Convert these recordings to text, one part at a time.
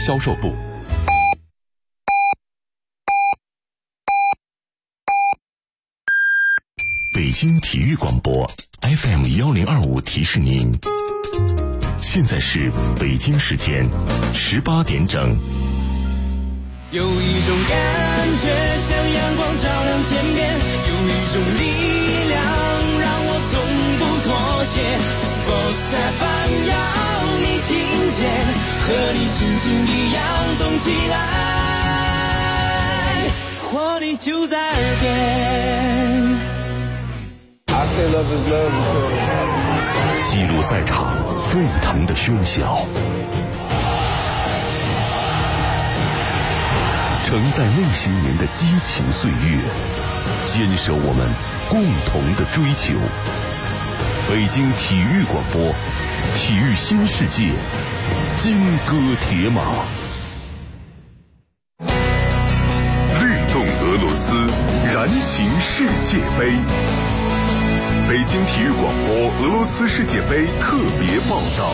销售部。北京体育广播 FM1025提示您，现在是北京时间18点整。 有一种感觉像阳光照亮天边，有一种力量让我从不妥协。Sports FM 要你听见，和你心情一样动起来，活力就在耳边。 记录赛场沸腾的喧嚣，承载那些年的激情岁月，坚守我们共同的追求。北京体育广播，体育新世界，金戈铁马。律动俄罗斯，燃情世界杯。北京体育广播俄罗斯世界杯特别报道。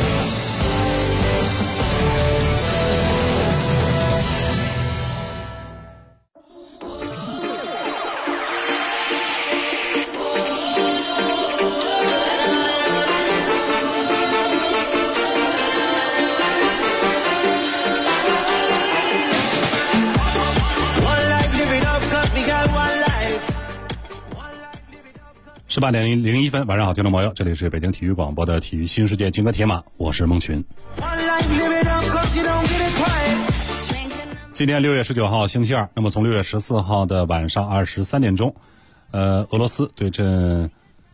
18点01分，晚上好，听众朋友，这里是北京体育广播的体育新世界金戈铁马，我是孟群。今天6月19号星期二，那么从6月14号的晚上23点钟，俄罗斯对阵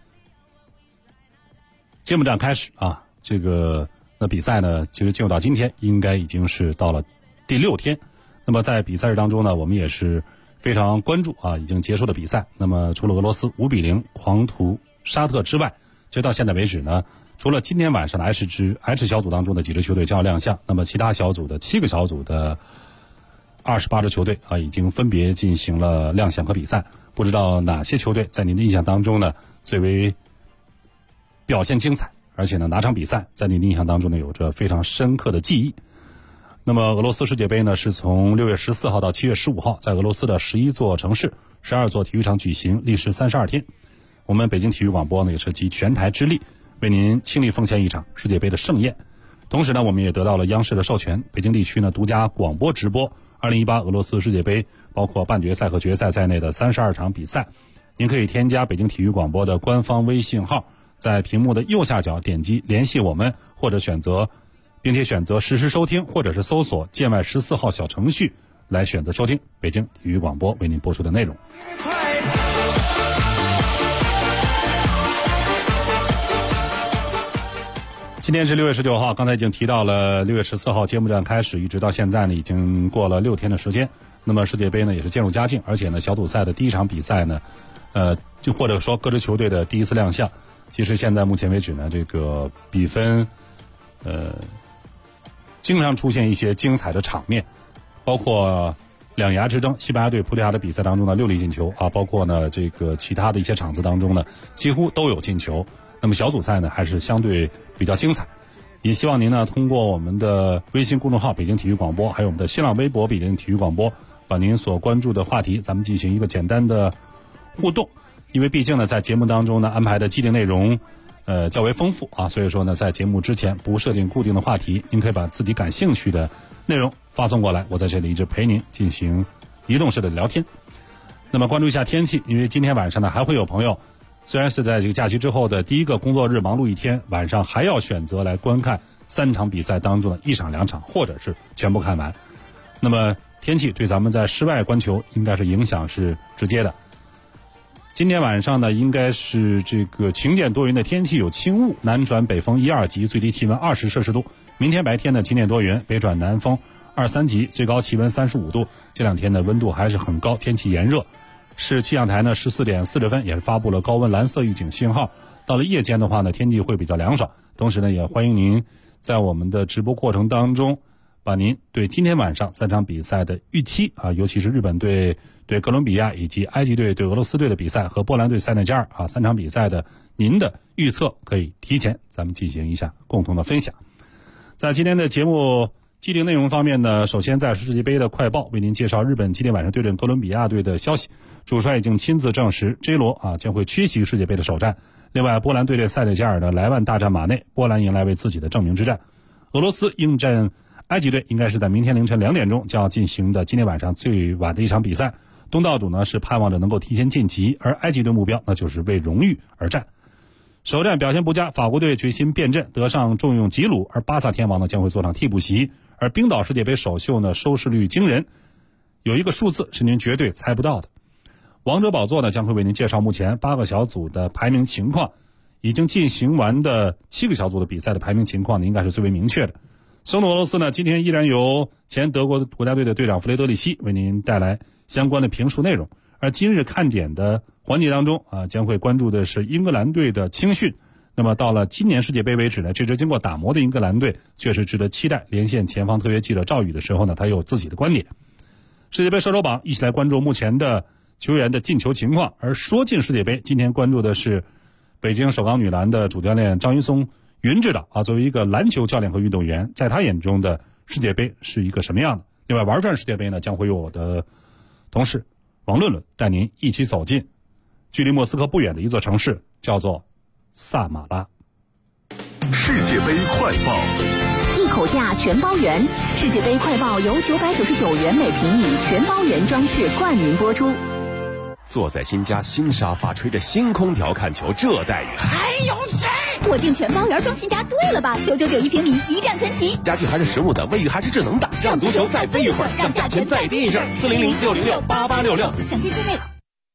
揭幕战开始啊，这个比赛呢，其实进入到今天应该已经是到了第6天。那么在比赛日当中呢，我们也是非常关注啊，已经结束的比赛。那么除了俄罗斯5-0狂屠沙特之外，其实到现在为止呢，除了今天晚上的 H 小组当中的几支球队将要亮相，那么其他小组的7个小组的28支球队啊，已经分别进行了亮相和比赛。不知道哪些球队在您的印象当中呢，最为表现精彩，而且呢，哪场比赛在您的印象当中呢，有着非常深刻的记忆。那么俄罗斯世界杯呢，是从6月14号到7月15号，在俄罗斯的11座城市、12座体育场举行，历时32天。我们北京体育广播呢，也是集全台之力，为您倾力奉献一场世界杯的盛宴。同时呢，我们也得到了央视的授权，北京地区呢独家广播直播2018俄罗斯世界杯，包括半决赛和决赛在内的32场比赛。您可以添加北京体育广播的官方微信号，在屏幕的右下角点击联系我们，或者并且选择实时收听，或者是搜索建外14号小程序来选择收听北京体育广播为您播出的内容。今天是6月19号，刚才已经提到了6月14号揭幕战开始，一直到现在呢，已经过了6天的时间。那么世界杯呢也是渐入佳境，而且呢小组赛的第一场比赛呢，就或者说各支球队的第一次亮相，其实现在目前为止呢，这个比分经常出现一些精彩的场面，包括两牙之争，西班牙对葡萄牙的比赛当中的6粒进球啊，包括呢这个其他的一些场次当中呢，几乎都有进球。那么小组赛呢还是相对比较精彩，也希望您呢通过我们的微信公众号北京体育广播，还有我们的新浪微博北京体育广播，把您所关注的话题咱们进行一个简单的互动。因为毕竟呢在节目当中呢安排的既定内容较为丰富啊，所以说呢在节目之前不设定固定的话题，您可以把自己感兴趣的内容发送过来，我在这里一直陪您进行移动式的聊天。那么关注一下天气，因为今天晚上呢还会有朋友虽然是在这个假期之后的第一个工作日忙碌一天，晚上还要选择来观看3场比赛当中的1场2场，或者是全部看完。那么天气对咱们在室外观球应该是影响是直接的。今天晚上呢应该是这个晴间多云的天气，有轻雾，南转北风1、2级，最低气温20摄氏度。明天白天呢晴间多云，北转南风2、3级，最高气温35度。这两天的温度还是很高，天气炎热。市气象台呢14点40分也是发布了高温蓝色预警信号。到了夜间的话呢，天气会比较凉爽。同时呢，也欢迎您在我们的直播过程当中，把您对今天晚上3场比赛的预期啊，尤其是日本队对哥伦比亚以及埃及队对俄罗斯队的比赛和波兰队塞内加尔啊3场比赛的您的预测，可以提前咱们进行一下共同的分享。在今天的节目既定内容方面呢，首先在世界杯的快报为您介绍日本今天晚上对阵哥伦比亚队的消息，主帅已经亲自证实 J 罗将会缺席世界杯的首战。另外，波兰对阵塞内加尔的莱万大战马内，波兰迎来为自己的证明之战。俄罗斯应战埃及队应该是在明天凌晨2点钟就要进行的今天晚上最晚的一场比赛。东道主呢是盼望着能够提前晋级，而埃及队目标那就是为荣誉而战。首战表现不佳，法国队决心变阵，德尚重用吉鲁，而巴萨天王呢将会坐上替补席。而冰岛世界杯首秀呢收视率惊人，有一个数字是您绝对猜不到的。王者宝座呢将会为您介绍目前8个小组的排名情况，已经进行完的7个小组的比赛的排名情况呢应该是最为明确的。圣俄罗斯呢今天依然由前德国国家队的队长弗雷德里希为您带来相关的评述内容。而今日看点的环节当中将会关注的是英格兰队的青训。那么到了今年世界杯为止呢，这支经过打磨的英格兰队确实值得期待。连线前方特约记者赵宇的时候呢，他有自己的观点。世界杯射手榜一起来关注目前的球员的进球情况。而说进世界杯，今天关注的是北京首钢女篮的主教练张云松云指导作为一个篮球教练和运动员，在他眼中的世界杯是一个什么样的。另外玩转世界杯呢，将会由我的同事王论论带您一起走进距离莫斯科不远的一座城市，叫做萨马拉。 世界杯快报， 一口价全包圆。世界杯快报由999元每平米全包圆装饰冠名播出。 坐在新家新沙发，吹着新空调看球，这待遇还有谁？ 我订全包圆装新家，对了吧？999一平米，一站全齐。 家具还是实木的，卫浴还是智能的，让足球再飞一会儿，让价钱再低一阵。400-606-8866， 详情之内。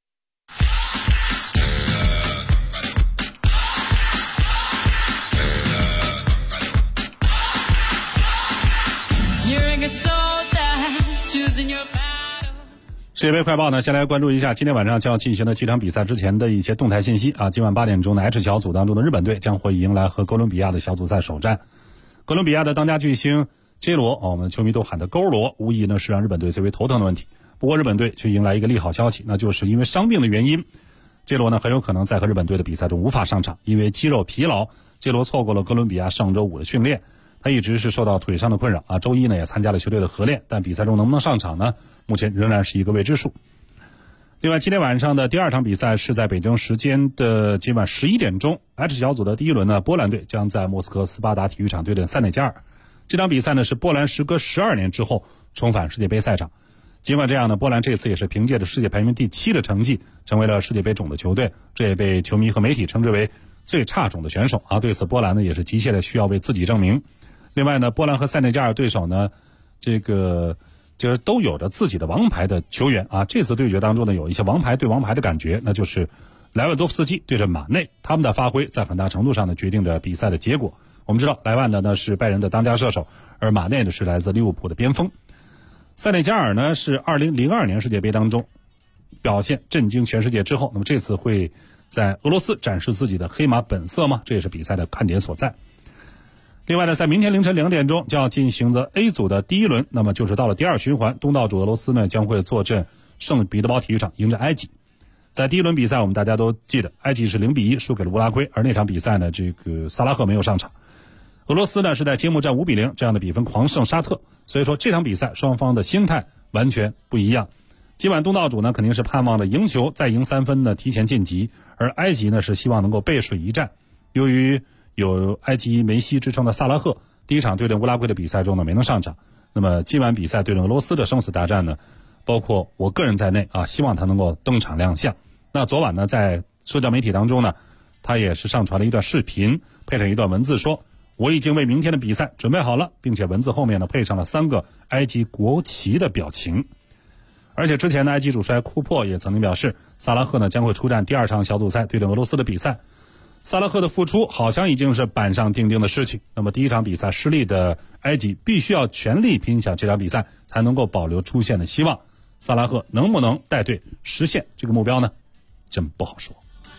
世界杯快报呢，先来关注一下今天晚上就要进行的几场比赛之前的一些动态信息今晚8点钟的 H 小组当中的日本队将会迎来和哥伦比亚的小组赛首战。哥伦比亚的当家巨星 J 罗我们球迷都喊的勾罗，无疑呢是让日本队最为头疼的问题。不过日本队却迎来一个利好消息，那就是因为伤病的原因，J 罗呢很有可能在和日本队的比赛中无法上场，因为肌肉疲劳，J 罗错过了哥伦比亚上周5的训练。他一直是受到腿伤的困扰周一呢也参加了球队的合练，但比赛中能不能上场呢，目前仍然是一个未知数。另外今天晚上的第2场比赛是在北京时间的今晚11点钟 H 小组的第一轮呢，波兰队将在莫斯科斯巴达体育场对阵塞内加尔。这场比赛呢是波兰时隔12年之后重返世界杯赛场。尽管这样呢，波兰这次也是凭借着世界排名第7的成绩成为了世界杯种的球队，这也被球迷和媒体称之为最差种的选手对此波兰呢也是急切的需要为自己证明。另外呢，波兰和塞内加尔对手呢，就是都有着自己的王牌的球员这次对决当中呢，有一些王牌对王牌的感觉，那就是莱万多夫斯基对阵马内，他们的发挥在很大程度上呢决定着比赛的结果。我们知道莱万呢是拜仁的当家射手，而马内呢是来自利物浦的边锋。塞内加尔呢是2002年世界杯当中表现震惊全世界之后，那么这次会在俄罗斯展示自己的黑马本色吗？这也是比赛的看点所在。另外呢，在明天凌晨2点钟就要进行的 A 组的第一轮，那么就是到了第2循环，东道主俄罗斯呢将会坐镇圣彼得堡体育场迎着埃及。在第一轮比赛我们大家都记得，埃及是0-1输给了乌拉圭，而那场比赛呢萨拉赫没有上场。俄罗斯呢是在揭幕战5-0这样的比分狂胜沙特，所以说这场比赛双方的心态完全不一样。今晚东道主呢肯定是盼望着赢球再赢3分呢提前晋级，而埃及呢是希望能够背水一战。由于有埃及梅西之称的萨拉赫第一场对阵乌拉圭的比赛中呢没能上场，那么今晚比赛对阵俄罗斯的生死大战呢，包括我个人在内希望他能够登场亮相。那昨晚呢在社交媒体当中呢，他也是上传了一段视频，配上一段文字说，我已经为明天的比赛准备好了，并且文字后面呢配上了3个埃及国旗的表情。而且之前的埃及主帅库珀也曾经表示，萨拉赫呢将会出战第2场小组赛对阵俄罗斯的比赛。萨拉赫的复出好像已经是板上钉钉的事情，那么第一场比赛失利的埃及必须要全力拼下这场比赛，才能够保留出线的希望。萨拉赫能不能带队实现这个目标呢？真不好说。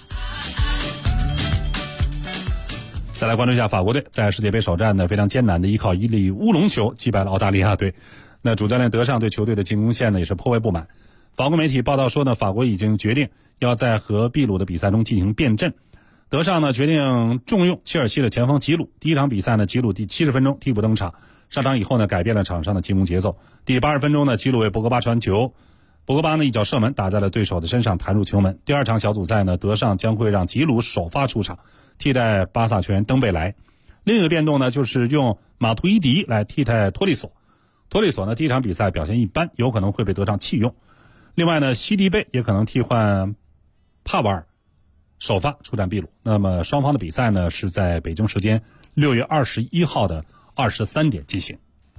再来关注一下法国队在世界杯首战呢，非常艰难的依靠一粒乌龙球击败了澳大利亚队。那主教练德尚对球队的进攻线呢也是颇为不满。法国媒体报道说呢，法国已经决定要在和秘鲁的比赛中进行变阵。德尚呢决定重用切尔西的前锋吉鲁。第一场比赛呢，吉鲁第70分钟替补登场， 上场以后呢，改变了场上的进攻节奏。第80分钟呢，吉鲁为博格巴传球，博格巴呢一脚射门打在了对手的身上，弹入球门。第2场小组赛呢，德尚将会让吉鲁首发出场，替代巴萨球员登贝莱。另一个变动呢，就是用马图伊迪来替代托利索。托利索呢第一场比赛表现一般，有可能会被德尚弃用。另外呢，西蒂贝也可能替换帕瓦尔首发出战秘鲁。那么双方的比赛呢是在北京时间6月21号的23点进行。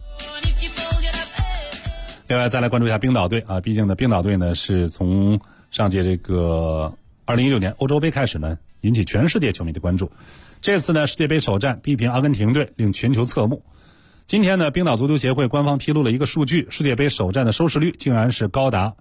另外再来关注一下冰岛队啊，毕竟呢冰岛队呢是从上届这个2016年欧洲杯开始呢引起全世界球迷的关注。这次呢世界杯首战逼平阿根廷队，令全球侧目。今天呢冰岛足球协会官方披露了一个数据，世界杯首战的收视率竟然是高达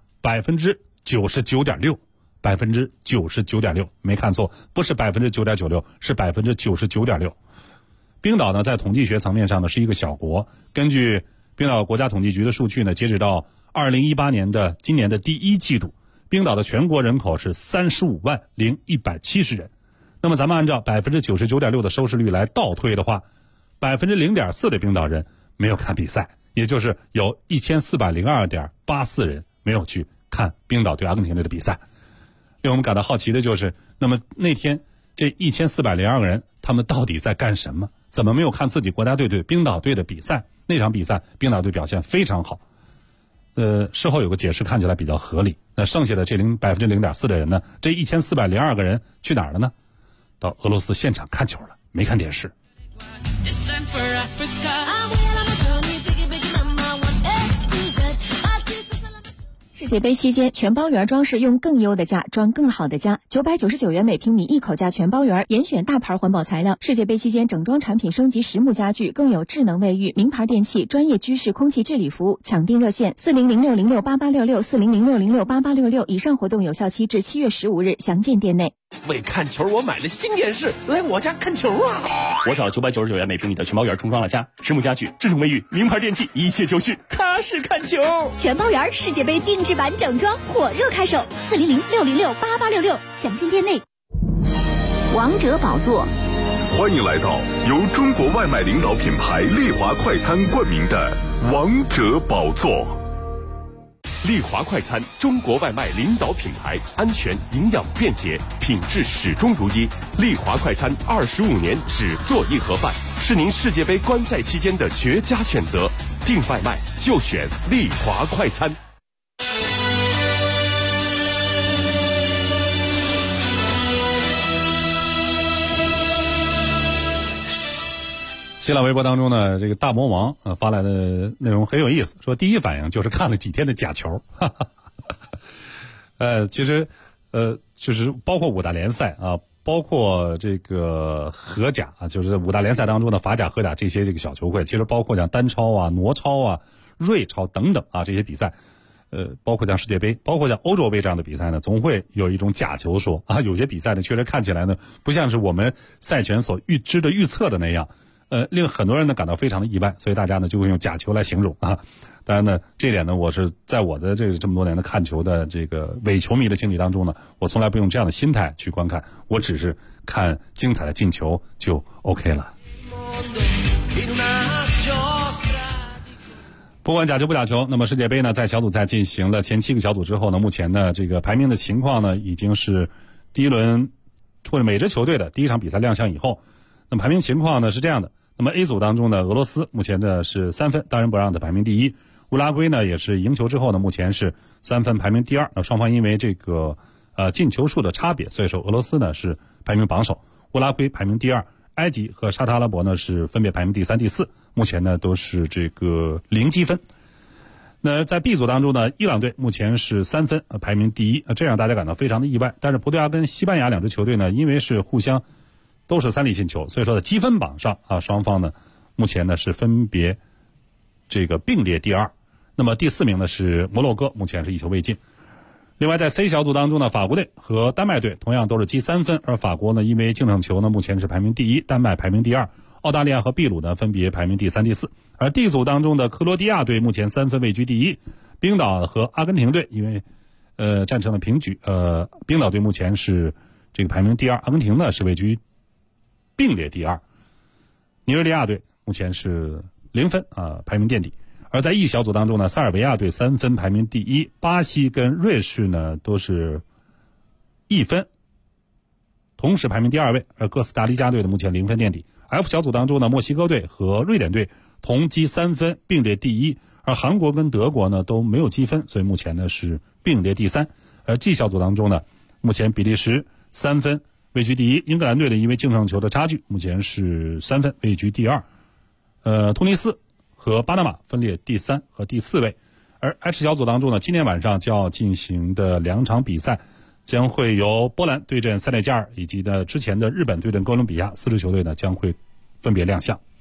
99.6%。99.6%，没看错，不是 9.96%， 是 99.6%。冰岛呢在统计学层面上呢是一个小国，根据冰岛国家统计局的数据呢，截止到2018年的今年的第一季度，冰岛的全国人口是35.170万人。那么咱们按照 99.6% 的收视率来倒推的话， 0.4% 的冰岛人没有看比赛，也就是有 1402.84 人没有去看冰岛对阿根廷队的比赛。令我们感到好奇的就是，那么那天这1402个人他们到底在干什么？怎么没有看自己国家队对冰岛队的比赛？那场比赛冰岛队表现非常好。事后有个解释看起来比较合理。那剩下的这 0.4% 的人呢，这1402个人去哪儿了呢？到俄罗斯现场看球了，没看电视。 世界杯期间，全包圆装饰用更优的价装更好的家，999元每平米一口价全包圆，严选大牌环保材料。世界杯期间整装产品升级实木家具，更有智能卫浴、名牌电器、专业居室空气治理服务。抢订热线4006068866，4006068866。以上活动有效期至7月15日，详见店内。 为看球，我买了新电视，来我家看球啊！ 我找999元每平米的全包圆重装了家，实木家具、智能卫浴、名牌电器，一切就绪，踏实看球。 全包圆世界杯定制版整装火热开售，4006068866，详见店内。 王者宝座， 欢迎来到由中国外卖领导品牌丽华快餐冠名的王者宝座。 丽华快餐，中国外卖领导品牌，安全、营养、便捷，品质始终如一。丽华快餐25年只做一盒饭，是您世界杯观赛期间的绝佳选择。订外卖就选丽华快餐。 新浪微博当中呢，这个大魔王发来的内容很有意思，说第一反应就是看了几天的假球，其实就是包括5大联赛啊，包括这个荷甲啊，就是5大联赛当中的法甲、荷甲这些这个小球会，其实包括像单超啊、挪超啊、瑞超等等啊这些比赛，包括像世界杯，包括像欧洲杯这样的比赛呢，总会有一种假球说啊，有些比赛呢确实看起来呢不像是我们赛前所预知的预测的那样。令很多人呢感到非常的意外，所以大家呢就会用假球来形容啊。当然呢，这点呢，我是在我的这么多年的看球的这个伪球迷的经历当中呢，我从来不用这样的心态去观看，我只是看精彩的进球就 OK 了。不管假球不假球，那么世界杯呢在小组赛进行了前7个小组之后呢，目前呢这个排名的情况呢已经是第一轮或者每支球队的第一场比赛亮相以后，那么排名情况呢是这样的。那么 A 组当中呢，俄罗斯目前呢是3分，当仁不让的排名第一。乌拉圭呢也是赢球之后呢，目前是3分，排名第二。那双方因为这个进球数的差别，所以说俄罗斯呢是排名榜首，乌拉圭排名第二。埃及和沙特阿拉伯呢是分别排名第3、第4，目前呢都是这个0积分。那在 B 组当中呢，伊朗队目前是3分，排名第一，这让大家感到非常的意外。但是葡萄牙跟西班牙两支球队呢，因为是互相都是3粒进球，所以说在积分榜上啊，双方呢目前呢是分别这个并列第二。那么第4名呢是摩洛哥，目前是1球未进。另外在 C 小组当中呢，法国队和丹麦队同样都是积3分，而法国呢因为净胜球呢目前是排名第一，丹麦排名第二，澳大利亚和秘鲁呢分别排名第3、第4。而 D 组当中的克罗地亚队目前3分位居第一，冰岛和阿根廷队因为战成了平局，冰岛队目前是这个排名第二，阿根廷呢是位居并列第二。尼日利亚队目前是 0分排名垫底。而在 E 小组当中呢，塞尔维亚队3分排名第一，巴西跟瑞士呢都是1分，同时排名第2位。而哥斯达黎加队的目前0分垫底。F 小组当中呢，墨西哥队和瑞典队同积3分，并列第一。而韩国跟德国呢都没有积分，所以目前呢是并列第3。而 G 小组当中呢，目前比利时3分位居第一，英格兰队的因为净胜球的差距，目前是3分位居第2。突尼斯和巴拿马分列第3和第4位。而 H 小组当中呢，今天晚上就要进行的2场比赛，将会由波兰对阵塞内加尔，以及呢之前的日本对阵哥伦比亚，4支球队呢将会分别亮相。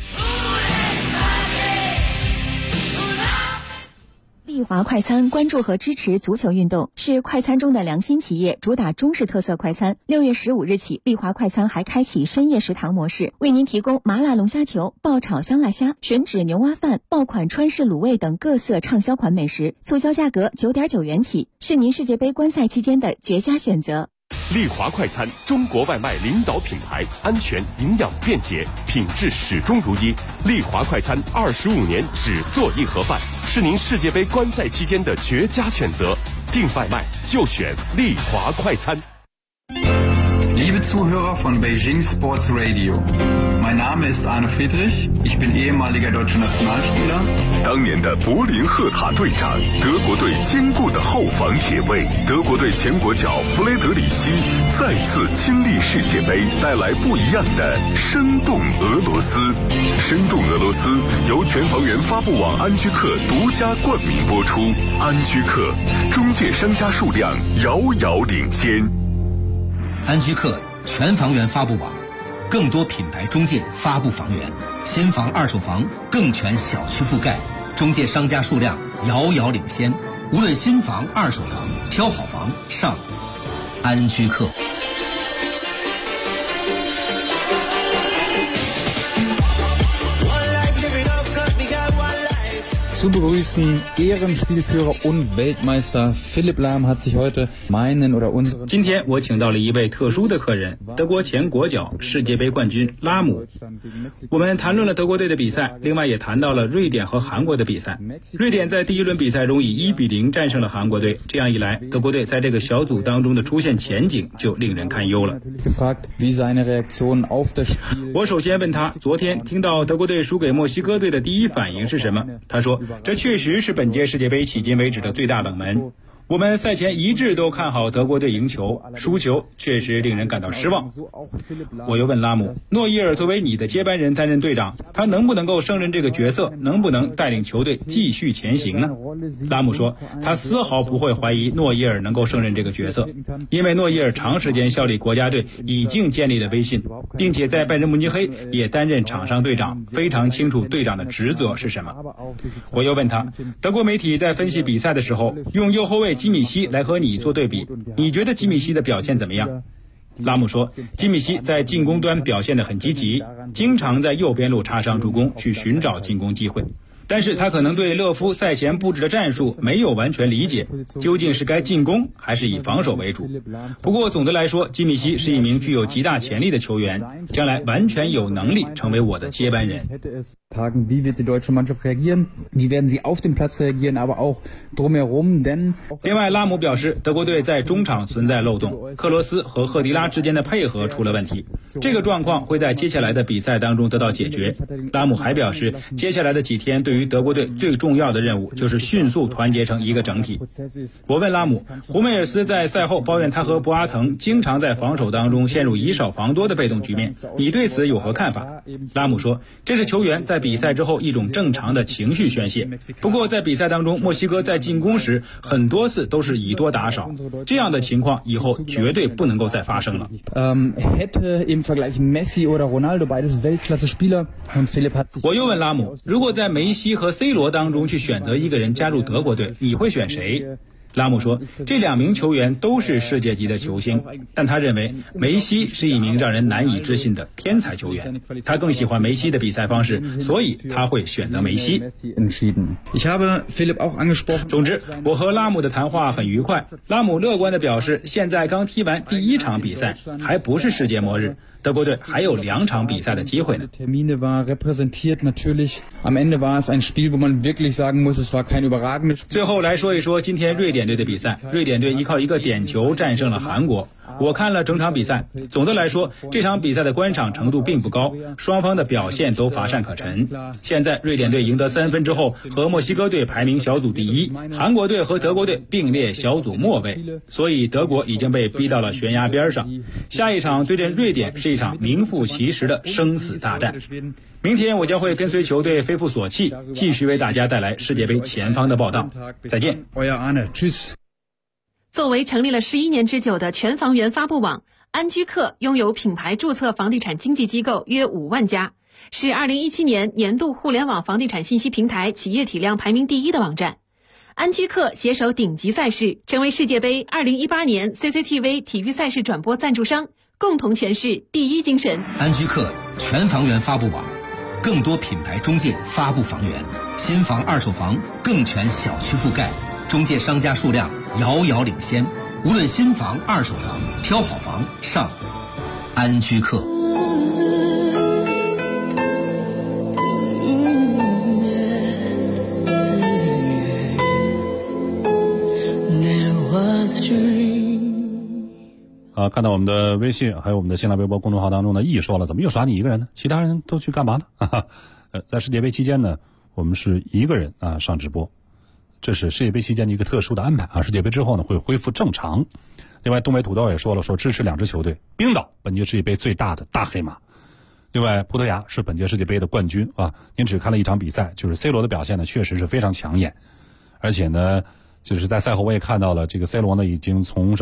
丽华快餐关注和支持足球运动，是快餐中的良心企业，主打中式特色快餐。6月15日起，丽华快餐还开启深夜食堂模式，为您提供麻辣龙虾球、爆炒香辣虾、吮指牛蛙饭、爆款川式卤味等各色畅销款美食，促销价格9.9元起，是您世界杯观赛期间的绝佳选择。 丽华快餐，中国外卖领导品牌，安全、营养、便捷，品质始终如一。丽华快餐25年只做一盒饭，是您世界杯观赛期间的绝佳选择。订外卖就选丽华快餐。 Liebe Zuhörer von Beijing Sports Radio, mein Name ist Arne Friedrich, ich bin ehemaliger deutscher Nationalspieler。 当年的柏林赫塔队长，德国队坚固的后防铁卫，德国队前国脚弗雷德里希再次亲历世界杯，带来不一样的生动俄罗斯。生动俄罗斯由全房源发布网安居客独家冠名播出，安居客中介商家数量遥遥领先。 安居客全房源发布网，更多品牌中介发布房源，新房二手房更全小区覆盖，中介商家数量遥遥领先。无论新房二手房，挑好房上安居客。 Zu begrüßen, Ehrenspielführer und Weltmeister Philipp Lahm hat sich heute meinen oder unseren。 今天我请到了一位特殊的客人，德国前国脚、世界杯冠军拉姆。我们谈论了德国队的比赛，另外也谈到了瑞典和韩国的比赛。瑞典在第一轮比赛中以1-0战胜了韩国队，这样一来，德国队在这个小组当中的出现前景就令人堪忧了。我首先问他，昨天听到德国队输给墨西哥队的第一反应是什么？他说，这确实是本届世界杯迄今为止的最大冷门。我们赛前一致都看好德国队赢球，输球确实令人感到失望。我又问拉姆，诺伊尔作为你的接班人担任队长，他能不能够胜任这个角色，能不能带领球队继续前行呢？拉姆说，他丝毫不会怀疑诺伊尔能够胜任这个角色，因为诺伊尔长时间效力国家队，已经建立了威信，并且在拜仁慕尼黑也担任场上队长，非常清楚队长的职责是什么。我又问他，德国媒体在分析比赛的时候，用右后卫基米希来和你做对比，你觉得基米希的表现怎么样？拉姆说，基米希在进攻端表现得很积极，经常在右边路插上助攻，去寻找进攻机会。但是他可能对勒夫赛前布置的战术没有完全理解，究竟是该进攻还是以防守为主。不过总的来说，基米希是一名具有极大潜力的球员，将来完全有能力成为我的接班人。另外，拉姆表示，德国队在中场存在漏洞，克罗斯和赫迪拉之间的配合出了问题，这个状况会在接下来的比赛当中得到解决。拉姆还表示，接下来的几天对于德国队最重要的任务就是迅速团结成一个整体。我问拉姆，胡梅尔斯在赛后抱怨他和博阿滕经常在防守当中陷入以少防多的被动局面，你对此有何看法？拉姆说，这是球员在比赛之后一种正常的情绪宣泄。不过在比赛当中，墨西哥在进攻时很多次都是以多打少，这样的情况以后绝对不能够再发生了。我又问拉姆，如果在梅西和 C 罗当中去选择一个人加入德国队，你会选谁？拉姆说，这2名球员都是世界级的球星，但他认为梅西是一名让人难以置信的天才球员，他更喜欢梅西的比赛方式，所以他会选择梅西。总之，我和拉姆的谈话很愉快。拉姆乐观地表示，现在刚踢完第1场比赛，还不是世界末日， 德国队还有2场比赛的机会呢。 Termine war repräsentiert natürlich. Am Ende war es ein Spiel, wo man wirklich sagen muss, es war kein überragendes Spiel. 最后来说一说今天瑞典队的比赛。瑞典队依靠一个点球战胜了韩国。我看了整场比赛，总的来说，这场比赛的观赏程度并不高，双方的表现都乏善可陈。现在瑞典队赢得3分之后，和墨西哥队排名小组第1，韩国队和德国队并列小组末位，所以德国已经被逼到了悬崖边上。下一场对阵瑞典是一场名副其实的生死大战。明天我将会跟随球队恢复所气，继续为大家带来世界杯前方的报道。再见。 作为成立了11年之久的全房源发布网，安居客拥有品牌注册房地产经纪机构约5万家，是2017年年度互联网房地产信息平台企业体量排名第1的网站。安居客携手顶级赛事，成为世界杯2018年 CCTV 体育赛事转播赞助商，共同诠释第一精神。 安居客全房源发布网，更多品牌中介发布房源，新房二手房更全小区覆盖，中介商家数量遥遥领先。无论新房二手房，挑好房上安居客。 看到我们的微信还有我们的新浪微博公众号当中呢，说了怎么又耍你一个人呢？其他人都去干嘛呢？在世界杯期间呢，我们是一个人上直播，这是世界杯期间的一个特殊的安排世界杯之后呢会恢复正常。另外东北土豆也说了，说支持2支球队，冰岛本届世界杯最大的大黑马，另外葡萄牙是本届世界杯的冠军您只看了一场比赛，就是 C 罗的表现呢确实是非常抢眼，而且呢就是在赛后我也看到了，这个 C 罗呢已经从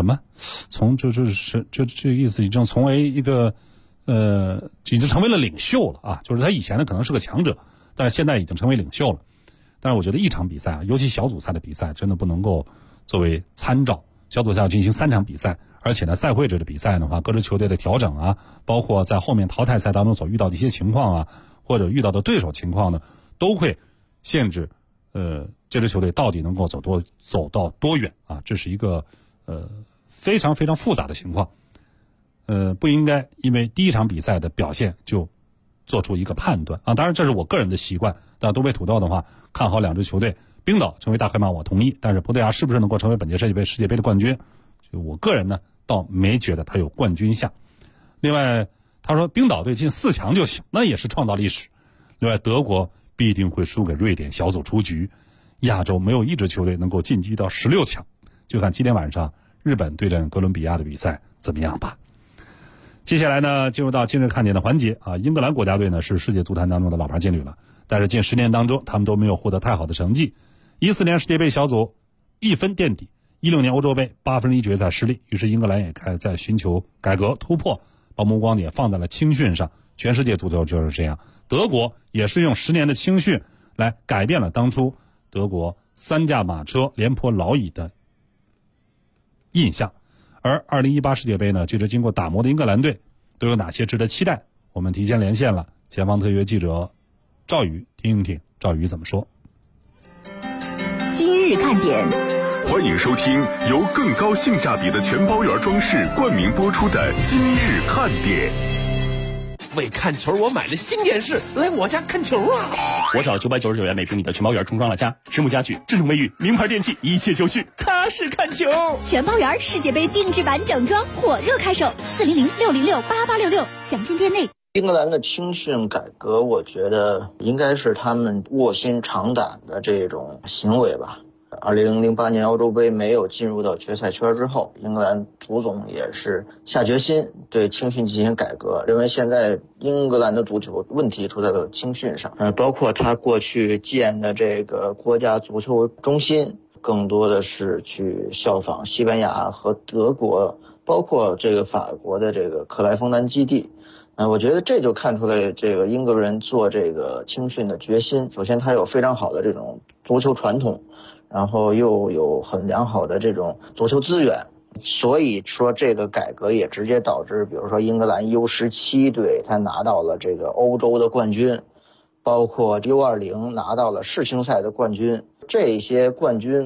这意思已经成为一个已经成为了领袖了就是他以前呢可能是个强者，但是现在已经成为领袖了。但是我觉得一场比赛尤其小组赛的比赛真的不能够作为参照，小组赛要进行3场比赛，而且呢赛会制的比赛的话，各支球队的调整包括在后面淘汰赛当中所遇到的一些情况或者遇到的对手情况呢，都会限制这支球队到底能够走到多远这是一个非常非常复杂的情况。不应该因为第一场比赛的表现就做出一个判断当然这是我个人的习惯。但东北土豆的话，看好2支球队，冰岛成为大黑马我同意，但是葡萄牙是不是能够成为本届世界杯的冠军，就我个人呢倒没觉得他有冠军相。另外他说冰岛队进4强就行，那也是创造历史。另外德国必定会输给瑞典，小组出局，亚洲没有一支球队能够晋级到16强，就看今天晚上日本对阵哥伦比亚的比赛怎么样吧。接下来呢，进入到今日看点的环节英格兰国家队呢是世界足坛当中的老牌劲旅了，但是近10年当中他们都没有获得太好的成绩。14年世界杯小组1分垫底，16年欧洲杯8分之一决赛失利，于是英格兰也开始在寻求改革突破，把目光点放在了青训上。全世界足球就是这样，德国也是用10年的青训来改变了当初德国3驾马车廉颇老矣的印象。而2018世界杯呢，这支经过打磨的英格兰队都有哪些值得期待？我们提前连线了前方特约记者赵宇，听一听赵宇怎么说。 今日看点， 欢迎收听由更高性价比的全包圆装饰冠名播出的今日看点。 为看球我买了新电视，来我家看球啊！ 我找999元每平米的全包圆重装了家，实木家具、智能卫浴、名牌电器，一切就绪，踏实看球。 全包圆世界杯定制版整装火热开售，400-606-8866，详情店内。 英格兰的青训改革，我觉得应该是他们卧薪尝胆的这种行为吧。2008年欧洲杯没有进入到决赛圈之后，英格兰足总也是下决心对青训进行改革，认为现在英格兰的足球问题出在了青训上，包括他过去建的这个国家足球中心，更多的是去效仿西班牙和德国，包括这个法国的这个克莱枫丹基地。我觉得这就看出来这个英格兰做这个青训的决心。首先他有非常好的这种足球传统，然后又有很良好的这种足球资源，所以说这个改革也直接导致，比如说英格兰 U17 队他拿到了这个欧洲的冠军，包括 U20 拿到了世青赛的冠军，这些冠军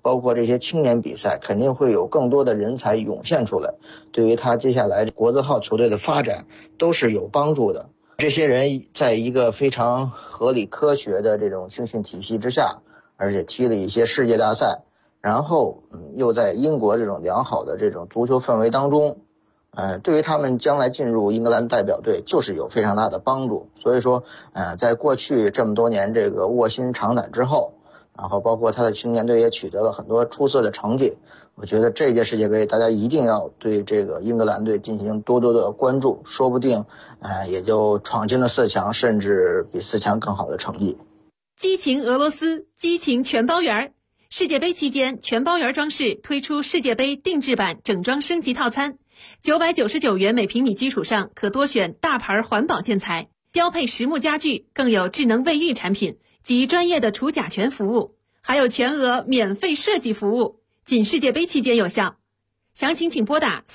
包括这些青年比赛，肯定会有更多的人才涌现出来，对于他接下来国字号球队的发展都是有帮助的。这些人在一个非常合理科学的这种青训体系之下，而且踢了一些世界大赛，然后又在英国这种良好的这种足球氛围当中，对于他们将来进入英格兰代表队就是有非常大的帮助。所以说在过去这么多年这个卧薪尝胆之后，然后包括他的青年队也取得了很多出色的成绩，我觉得这届世界杯大家一定要对这个英格兰队进行多多的关注，说不定也就闯进了4强，甚至比4强更好的成绩。 激情俄罗斯，激情全包圆。世界杯期间，全包圆装饰推出世界杯定制版整装升级套餐，999元每平米基础上可多选大牌环保建材，标配实木家具，更有智能卫浴产品及专业的除甲醛服务，还有全额免费设计服务，仅世界杯期间有效。详情请拨打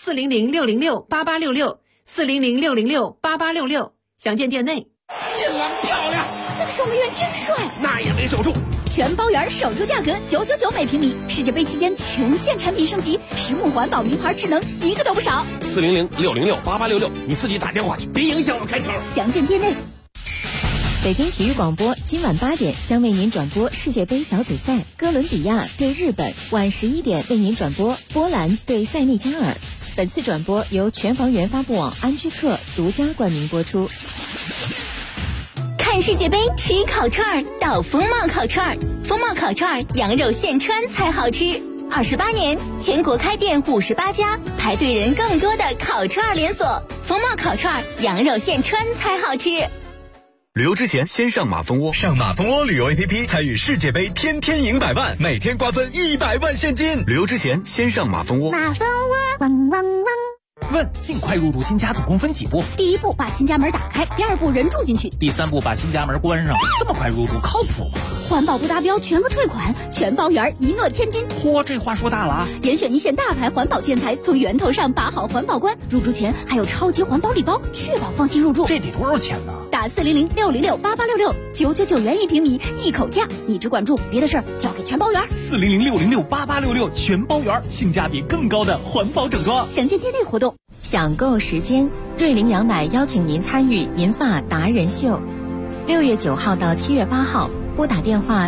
400-606-8866，400-606-8866，详见店内。 进了，漂亮！ 那个守门员真帅， 那也没守住。 全包圆守住价格999每平米，世界杯期间全线产品升级，实木环保名牌智能一个都不少。 400-606-8866，你自己打电话去，别影响我看球。 详见店内。 北京体育广播今晚8点将为您转播世界杯小组赛，哥伦比亚对日本；晚11点为您转播波兰对塞内加尔。本次转播由全房源发布网安居客独家冠名播出。 看世界杯吃烤串到风貌烤串，风貌烤串羊肉现穿才好吃。28年，全国开店58家，排队人更多的烤串连锁。风貌烤串羊肉现穿才好吃。 旅游之前先上马蜂窝，上马蜂窝旅游 APP 参与世界杯，天天赢100万，每天瓜分100万现金。旅游之前先上马蜂窝。 马蜂窝，汪汪汪。 问：尽快入住新家总共分几步？ 第1步把新家门打开，第2步人住进去， 第3步把新家门关上。这么快入住靠谱吗？ 环保不达标全额退款，全包圆，一诺千金。 嚯，这话说大了啊！ 严选一线大牌环保建材，从源头上把好环保关。入住前还有超级环保礼包，确保放心入住。 这得多少钱呢？ 打400-606-8866，999元1平米，一口价，你只管住，别的事儿交给全包圆。 400-606-8866，全包圆，性价比更高的环保整装。 详见店内活动。 享购时间，瑞麟羊奶邀请您参与银发达人秀，6月9号到7月8号，拨打电话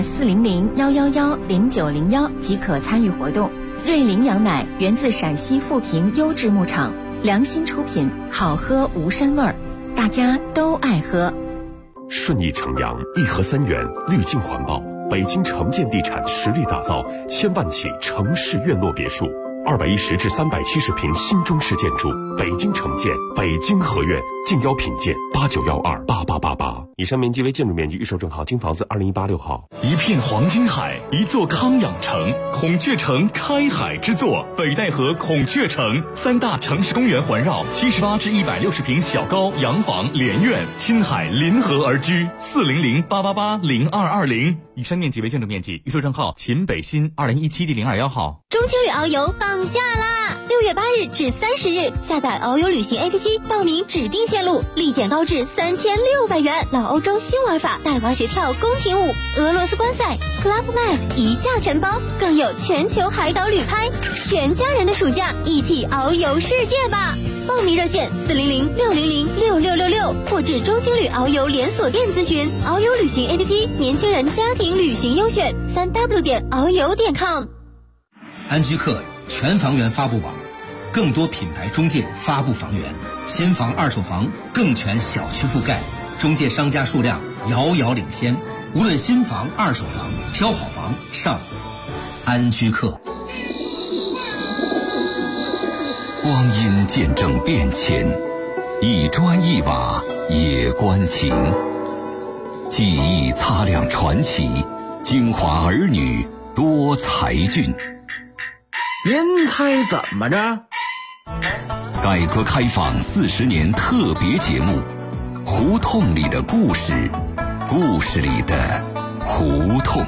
400-111-0901即可参与活动。瑞麟羊奶源自陕西富平优质牧场，良心出品，好喝无膻味儿，大家都爱喝。 顺义城阳1盒3元，绿境环保，北京城建地产实力打造1000万起城市院落别墅，210至370平新中式建筑，北京城建，北京合苑，敬邀品鉴89128888。以上面积为建筑面积，预售证号京房子2018-6号。 一片黄金海，一座康养城，孔雀城开海之作，北戴河孔雀城，3大城市公园环绕，78至160平小高洋房连院，亲海临河而居。400-888-0220。以上面积为建筑面积，预售证号秦北新2017-02-1号。 中青旅遨游放假啦！6月8日至30日，下载遨游旅行 APP， 报名指定线路，立减高至3600元。老欧洲新玩法，带滑雪跳、宫廷舞、俄罗斯观赛、Club Med 一价全包，更有全球海岛旅拍，全家人的暑假一起遨游世界吧！报名热线400-600-6666，或至中青旅遨游连锁店咨询。遨游旅行 APP， 年轻人家庭旅行优选，3w.遨游.com。 安居客全房源发布网，更多品牌中介发布房源，新房、二手房更全小区覆盖，中介商家数量遥遥领先。无论新房、二手房，挑好房上安居客。 光阴见证变迁，一砖一瓦也关情。记忆擦亮传奇，精华儿女多才俊。 您猜怎么着？ 改革开放40年特别节目，胡同里的故事，故事里的胡同。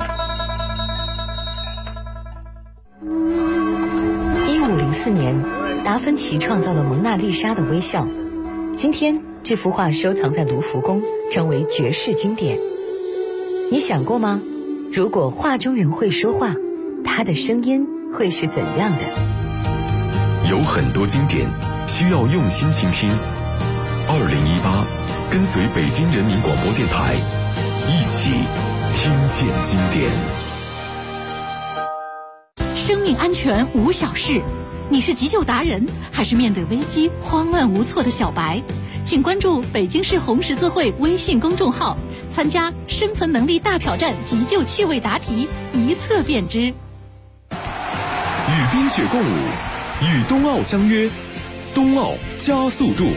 1504年，达芬奇创造了蒙娜丽莎的微笑。今天，这幅画收藏在卢浮宫，成为绝世经典。你想过吗？如果画中人会说话， 他的声音会是怎样的？ 有很多经典需要用心倾听。2018，跟随北京人民广播电台，一起听见经典。 生命安全无小事，你是急救达人，还是面对危机慌乱无措的小白？请关注北京市红十字会微信公众号，参加生存能力大挑战急救趣味答题，一测便知。 与冰雪共舞，与冬奥相约，冬奥加速度。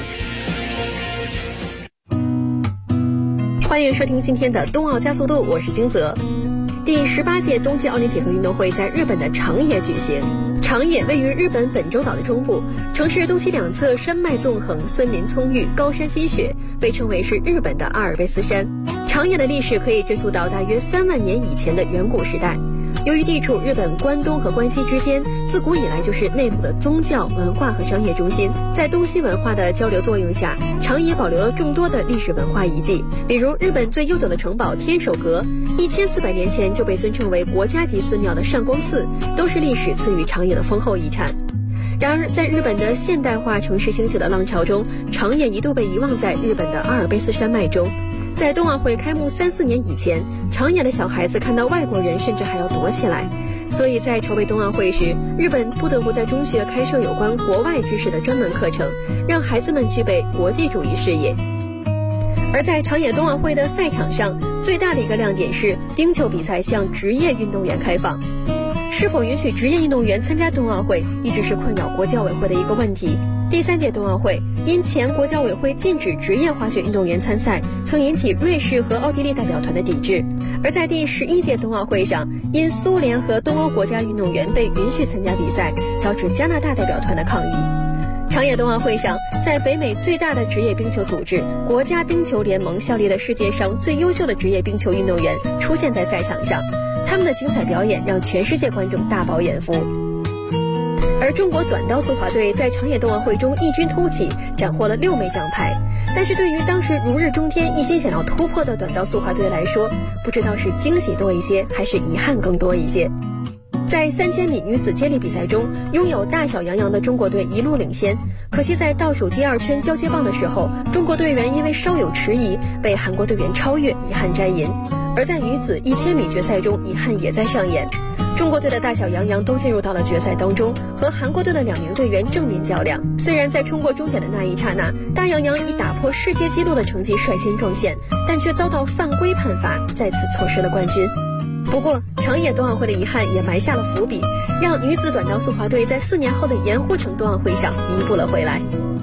欢迎收听今天的冬奥加速度，我是金泽。第18届冬季奥林匹克运动会在日本的长野举行。长野位于日本本州岛的中部，城市东西两侧山脉纵横，森林葱郁，高山积雪，被称为是日本的阿尔卑斯山。长野的历史可以追溯到大约3万年以前的远古时代。由于地处日本关东和关西之间，自古以来就是内陆的宗教、文化和商业中心。在东西文化的交流作用下，长野保留了众多的历史文化遗迹，比如日本最悠久的城堡天守阁，1400年前就被尊称为国家级寺庙的上光寺，都是历史赐予长野的丰厚遗产。然而，在日本的现代化城市兴起的浪潮中，长野一度被遗忘在日本的阿尔卑斯山脉中。在冬奥会开幕3-4年以前，长野的小孩子看到外国人甚至还要躲起来，所以在筹备冬奥会时，日本不得不在中学开设有关国外知识的专门课程，让孩子们具备国际主义视野。而在长野冬奥会的赛场上，最大的一个亮点是冰球比赛向职业运动员开放。是否允许职业运动员参加冬奥会，一直是困扰国际奥委会的一个问题。第3届冬奥会因前国际奥委会禁止职业滑雪运动员参赛，曾引起瑞士和奥地利代表团的抵制。而在第11届冬奥会上，因苏联和东欧国家运动员被允许参加比赛，招致加拿大代表团的抗议。长野冬奥会上，在北美最大的职业冰球组织国家冰球联盟效力的世界上最优秀的职业冰球运动员出现在赛场上，他们的精彩表演让全世界观众大饱眼福。而中国短道速滑队在长野冬奥会中异军突起，斩获了6枚奖牌。但是对于当时如日中天、一心想要突破的短道速滑队来说，不知道是惊喜多一些，还是遗憾更多一些。在3000米女子接力比赛中，拥有大小洋洋的中国队一路领先，可惜在倒数第2圈交接棒的时候，中国队员因为稍有迟疑，被韩国队员超越，遗憾摘银。而在女子1000米决赛中，遗憾也在上演。中国队的大小洋洋都进入到了决赛当中，和韩国队的2名队员正面较量。虽然在冲过终点的那一刹那，大洋洋以打破世界纪录的成绩率先撞线，但却遭到犯规判罚，再次错失了冠军。不过，长野冬奥会的遗憾也埋下了伏笔，让女子短道速滑队在4年后的盐湖城冬奥会上弥补了回来。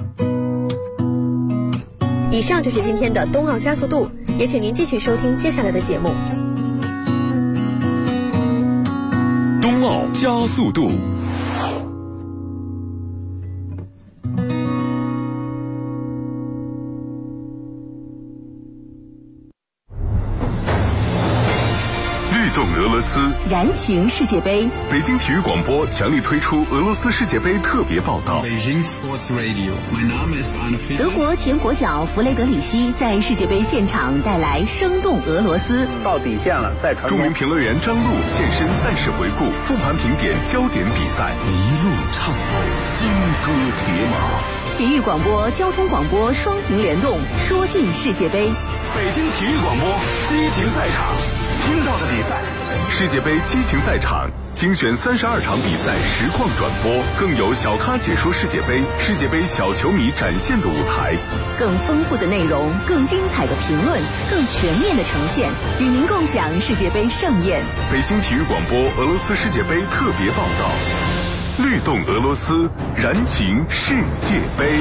以上就是今天的冬奥加速度，也请您继续收听接下来的节目。 冬奥加速度。律动俄罗斯， 燃情世界杯。 北京体育广播强力推出俄罗斯世界杯特别报道。 德国前国脚弗雷德里希在世界杯现场带来生动俄罗斯。 到底线了，再传。 著名评论员张璐现身赛事回顾，复盘评点焦点比赛，一路畅透金戈铁马。 体育广播、交通广播双屏联动，说尽世界杯。 北京体育广播激情赛场，听到的比赛。 世界杯激情赛场精选32场比赛实况转播，更有小咖解说世界杯，世界杯小球迷展现的舞台， 更丰富的内容，更精彩的评论，更全面的呈现，与您共享世界杯盛宴。 北京体育广播俄罗斯世界杯特别报道，律动俄罗斯，燃情世界杯。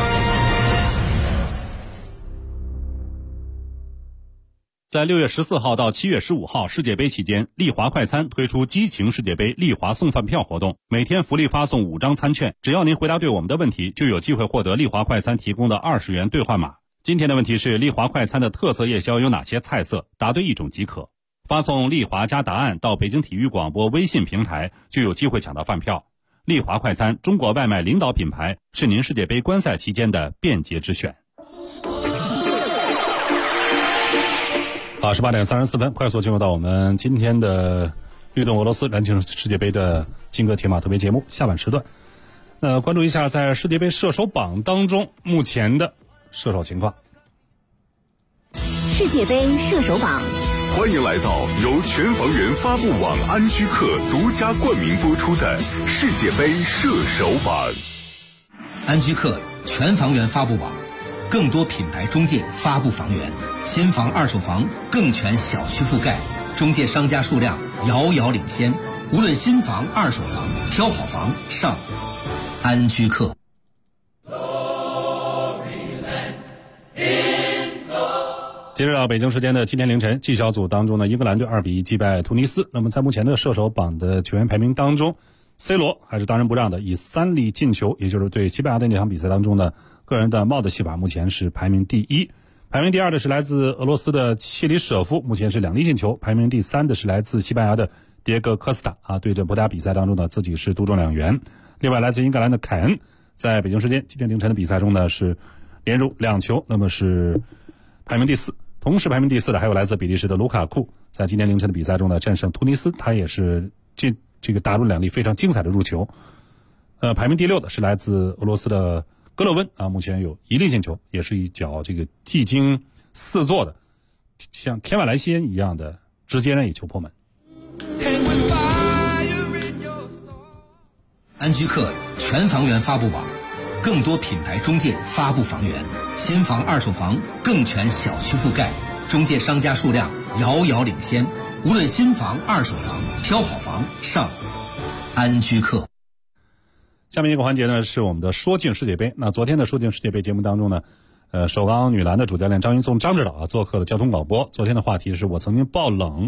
在6月14号到7月15号世界杯期间，丽华快餐推出激情世界杯丽华送饭票活动，每天福利发送5张餐券，只要您回答对我们的问题，就有机会获得丽华快餐提供的20元兑换码。今天的问题是丽华快餐的特色夜宵有哪些菜色？答对1种即可。发送丽华加答案到北京体育广播微信平台，就有机会抢到饭票。丽华快餐，中国外卖领导品牌，是您世界杯观赛期间的便捷之选。好，18点34分，快速进入到我们今天的律动俄罗斯篮球世界杯的金戈铁马特别节目下半时段。关注一下在世界杯射手榜当中目前的射手情况。 世界杯射手榜， 欢迎来到由全房源发布网安居客独家冠名播出的世界杯射手榜。 安居客全房源发布网，更多品牌中介发布房源，新房二手房更全小区覆盖，中介商家数量遥遥领先，无论新房二手房，挑好房上安居客。 截止到北京时间的今天凌晨 G 小组当中呢，英格兰队2-1击败突尼斯。那么在目前的射手榜的球员排名当中， C 罗还是当仁不让的，以3粒进球，也就是对西班牙的那场比赛当中的个人的帽子戏法，目前是排名第1。排名第2的是来自俄罗斯的切里舍夫，目前是2粒进球。排名第3的是来自西班牙的迭戈科斯塔啊，对阵葡萄牙比赛当中呢，自己是独中2元。另外来自英格兰的凯恩，在北京时间今天凌晨的比赛中呢，是连入2球，那么是排名第4。同时排名第4的还有来自比利时的卢卡库，在今天凌晨的比赛中呢，战胜突尼斯，他也是这个打入2粒非常精彩的入球。排名第6的是来自俄罗斯的格勒温啊，目前有1粒进球，也是一脚这个技惊四座的，像天外来仙一样的直接任意球破门。 安居客全房源发布网，更多品牌中介发布房源，新房二手房更全小区覆盖，中介商家数量遥遥领先，无论新房二手房，挑好房上安居客。 下面一个环节呢是我们的说进世界杯。那昨天的说进世界杯节目当中呢，首钢女篮的主教练张云颂张指导啊做客了交通广播。昨天的话题是我曾经爆冷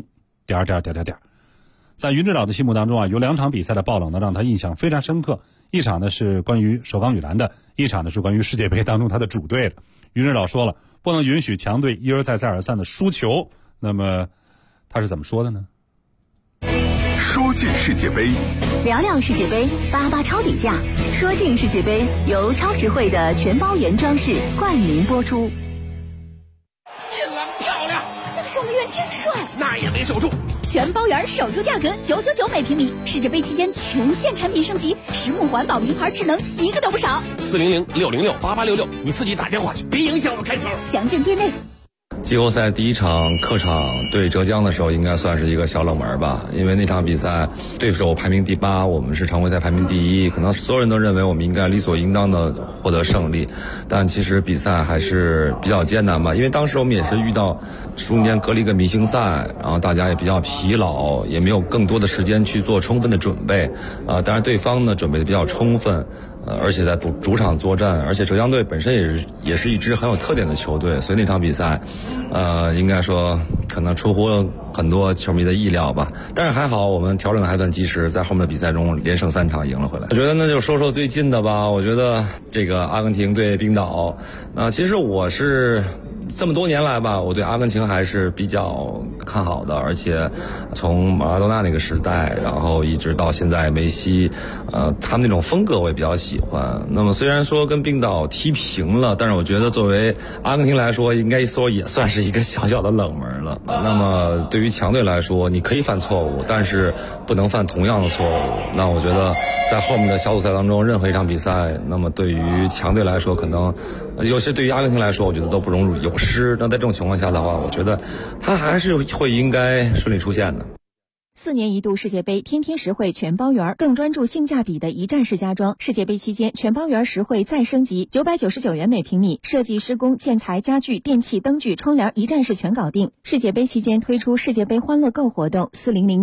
在云指导的心目当中啊，有2场比赛的爆冷呢让他印象非常深刻。一场呢是关于首钢女篮的，一场呢是关于世界杯当中他的主队的。云指导说了，不能允许强队一而再再而三的输球。那么他是怎么说的呢？ 说进世界杯， 聊聊世界杯，88超底价。说进世界杯由超实惠的全包原装饰冠名播出。 进了，漂亮！ 那个守门员真帅， 那也没守住。 全包圆守住价格999每平米，世界杯期间全线产品升级，实木环保名牌智能一个都不少。 400-606-8866，你自己打电话去，别影响我开球。 详见店内。 季后赛第1场客场对浙江的时候，应该算是一个小冷门吧，因为那场比赛对手排名第8，我们是常规赛排名第1，可能所有人都认为我们应该理所应当的获得胜利，但其实比赛还是比较艰难吧，因为当时我们也是遇到中间隔了一个明星赛，然后大家也比较疲劳，也没有更多的时间去做充分的准备，当然对方呢准备的比较充分。而且在主场作战，而且浙江队本身也是一支很有特点的球队，所以那场比赛，应该说可能出乎很多球迷的意料吧。但是还好，我们调整的还算及时，在后面的比赛中连胜3场赢了回来。我觉得那就说最近的吧。我觉得这个阿根廷对冰岛，其实我是这么多年来吧，我对阿根廷还是比较看好的，而且从马拉多纳那个时代，然后一直到现在梅西，他们那种风格我也比较喜欢。那么虽然说跟冰岛踢平了，但是我觉得作为阿根廷来说，应该说也算是一个小小的冷门了。那么对于强队来说，你可以犯错误，但是不能犯同样的错误。那我觉得在后面的小组赛当中，任何一场比赛，那么对于强队来说，可能有些对于阿根廷来说，我觉得都不容有失。那在这种情况下的话，我觉得他还是应该顺利出现的。 4年一度世界杯，天天实惠全包圆，更专注性价比的一站式家装。世界杯期间，全包圆实惠再升级，999元每平米，设计、施工、建材、家具、电器、灯具、窗帘一站式全搞定。世界杯期间推出世界杯欢乐购活动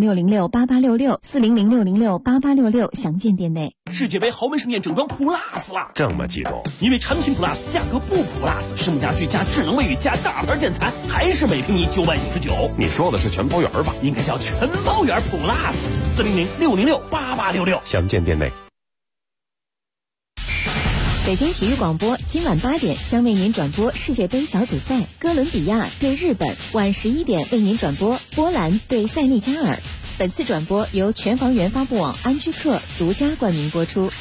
，400-606-8866，400-606-8866，详见店内。 世界杯豪门盛宴整装 Plus 了， 这么激动？ 因为产品 Plus 价格不 Plus， 实木家具加智能卫浴加大牌建材，还是每平米999。 你说的是全包圆吧？ 应该叫全包圆 Plus，400-606-8866， 详见店内。 北京体育广播今晚8点将为您转播世界杯小组赛，哥伦比亚对日本；晚11点为您转播波兰对塞内加尔。本次转播由全房源发布网安居客独家冠名播出。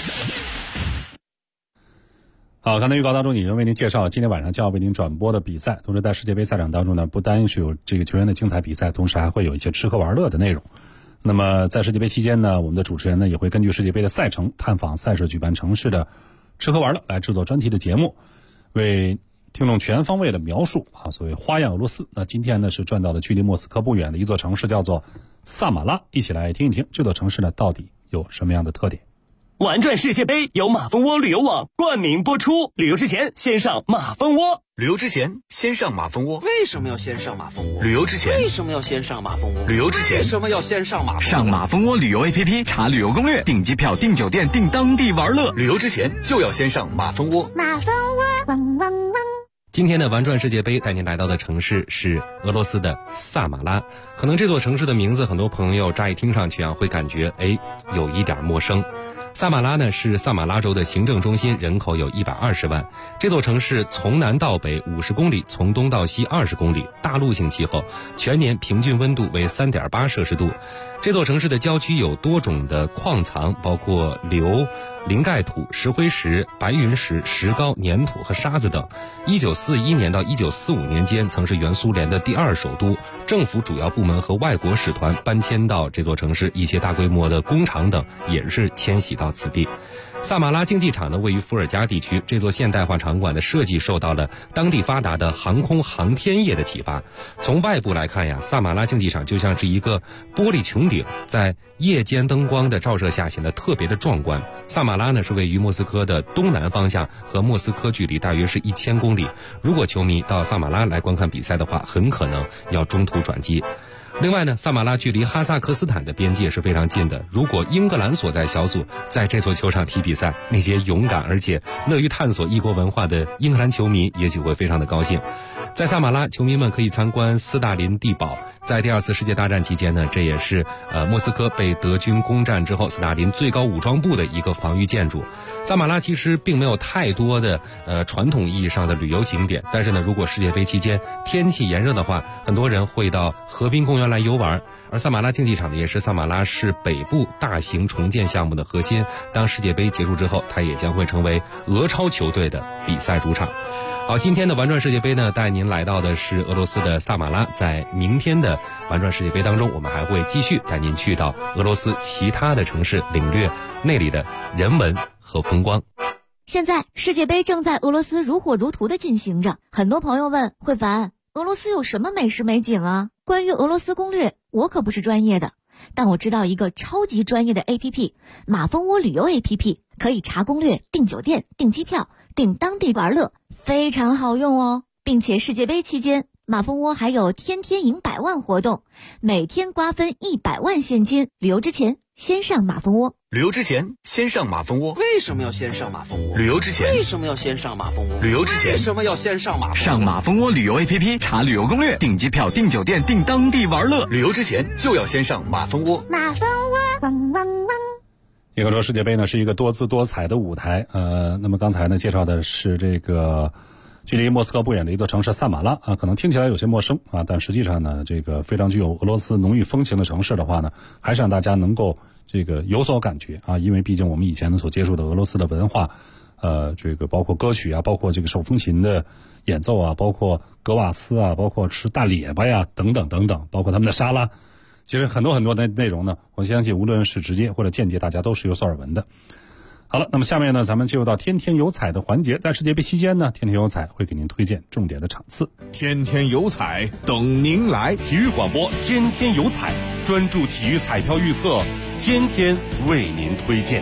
好，刚才预告当中已经为您介绍了今天晚上将要为您转播的比赛，同时在世界杯赛场当中呢，不单是有这个球员的精彩比赛，同时还会有一些吃喝玩乐的内容。 那么在世界杯期间呢，我们的主持人呢也会根据世界杯的赛程，探访赛事举办城市的吃喝玩乐，来制作专题的节目，为听众全方位的描述所谓花样俄罗斯。那今天呢是转到了距离莫斯科不远的一座城市，叫做萨马拉，一起来听一听这座城市呢到底有什么样的特点。 玩转世界杯由马蜂窝旅游网冠名播出，旅游之前先上马蜂窝。 旅游之前先上马蜂窝。 为什么要先上马蜂窝？ 旅游之前为什么要先上马蜂窝？ 旅游之前为什么要先上马蜂窝？ 上马蜂窝旅游 APP 查旅游攻略，订机票、订酒店、订当地玩乐。 旅游之前就要先上马蜂窝。 马蜂窝，汪汪汪。 今天的玩转世界杯带您来到的城市是俄罗斯的萨马拉。可能这座城市的名字很多朋友乍一听上去会感觉有一点陌生。萨马拉呢是萨马拉州的行政中心，人口有120万。这座城市从南到北50公里，从东到西20公里，大陆性气候，全年平均温度为3.8摄氏度。这座城市的郊区有多种的矿藏，包括硫、磷钙土、石灰石、白云石、石膏、粘土和沙子等。1941年到1945年间曾是原苏联的第2首都，政府主要部门和外国使团搬迁到这座城市，一些大规模的工厂等也是迁徙到此地。萨马拉竞技场呢位于伏尔加地区，这座现代化场馆的设计受到了当地发达的航空航天业的启发。从外部来看呀，萨马拉竞技场就像是一个玻璃穹顶，在夜间灯光的照射下显得特别的壮观。萨马拉呢是位于莫斯科的东南方向，和莫斯科距离大约是1000公里。如果球迷到萨马拉来观看比赛的话，很可能要中途转机。另外呢，萨马拉距离哈萨克斯坦的边界是非常近的。如果英格兰所在小组在这座球场踢比赛，那些勇敢而且乐于探索异国文化的英格兰球迷也许会非常的高兴。在萨马拉，球迷们可以参观斯大林地堡。在第2次世界大战期间呢，这也是莫斯科被德军攻占之后，斯大林最高武装部的一个防御建筑。萨马拉其实并没有太多的传统意义上的旅游景点，但是呢，如果世界杯期间天气炎热的话，很多人会到河滨公园来游玩。而萨马拉竞技场呢，也是萨马拉市北部大型重建项目的核心。当世界杯结束之后，它也将会成为俄超球队的比赛主场。好，今天的玩转世界杯呢，带您来到的是俄罗斯的萨马拉。在明天的玩转世界杯当中，我们还会继续带您去到俄罗斯其他的城市，领略那里的人文和风光。 现在世界杯正在俄罗斯如火如荼的进行着，很多朋友问慧凡，俄罗斯有什么美食美景啊？关于俄罗斯攻略，我可不是专业的，但我知道一个超级专业的 APP， 马蜂窝旅游 APP， 可以查攻略、订酒店、订机票、订当地玩乐，非常好用哦。并且世界杯期间，马蜂窝还有天天赢100万活动，每天瓜分100万现金。旅游之前先上马蜂窝。 旅游之前先上马蜂窝。 为什么要先上马蜂窝？ 旅游之前为什么要先上马蜂窝？ 旅游之前为什么要先上马蜂窝？ 上马蜂窝旅游 APP 查旅游攻略，订机票、订酒店、订当地玩乐。 旅游之前就要先上马蜂窝。 马蜂窝，汪汪汪。 也可说世界杯呢是一个多姿多彩的舞台。那么刚才呢介绍的是这个距离莫斯科不远的一座城市萨马拉可能听起来有些陌生但实际上呢，这个非常具有俄罗斯浓郁风情的城市的话呢，还是让大家能够这个有所感觉因为毕竟我们以前呢所接触的俄罗斯的文化，这个包括歌曲包括这个手风琴的演奏包括格瓦斯包括吃大列巴呀等等等等，包括他们的沙拉。其实很多的内容呢，我相信无论是直接或者间接，大家都是有所耳闻的。好了，那么下面呢，咱们进入到天天有彩的环节。在世界杯期间呢，天天有彩会给您推荐重点的场次。 天天有彩等您来， 体育广播天天有彩，专注体育彩票预测，天天为您推荐。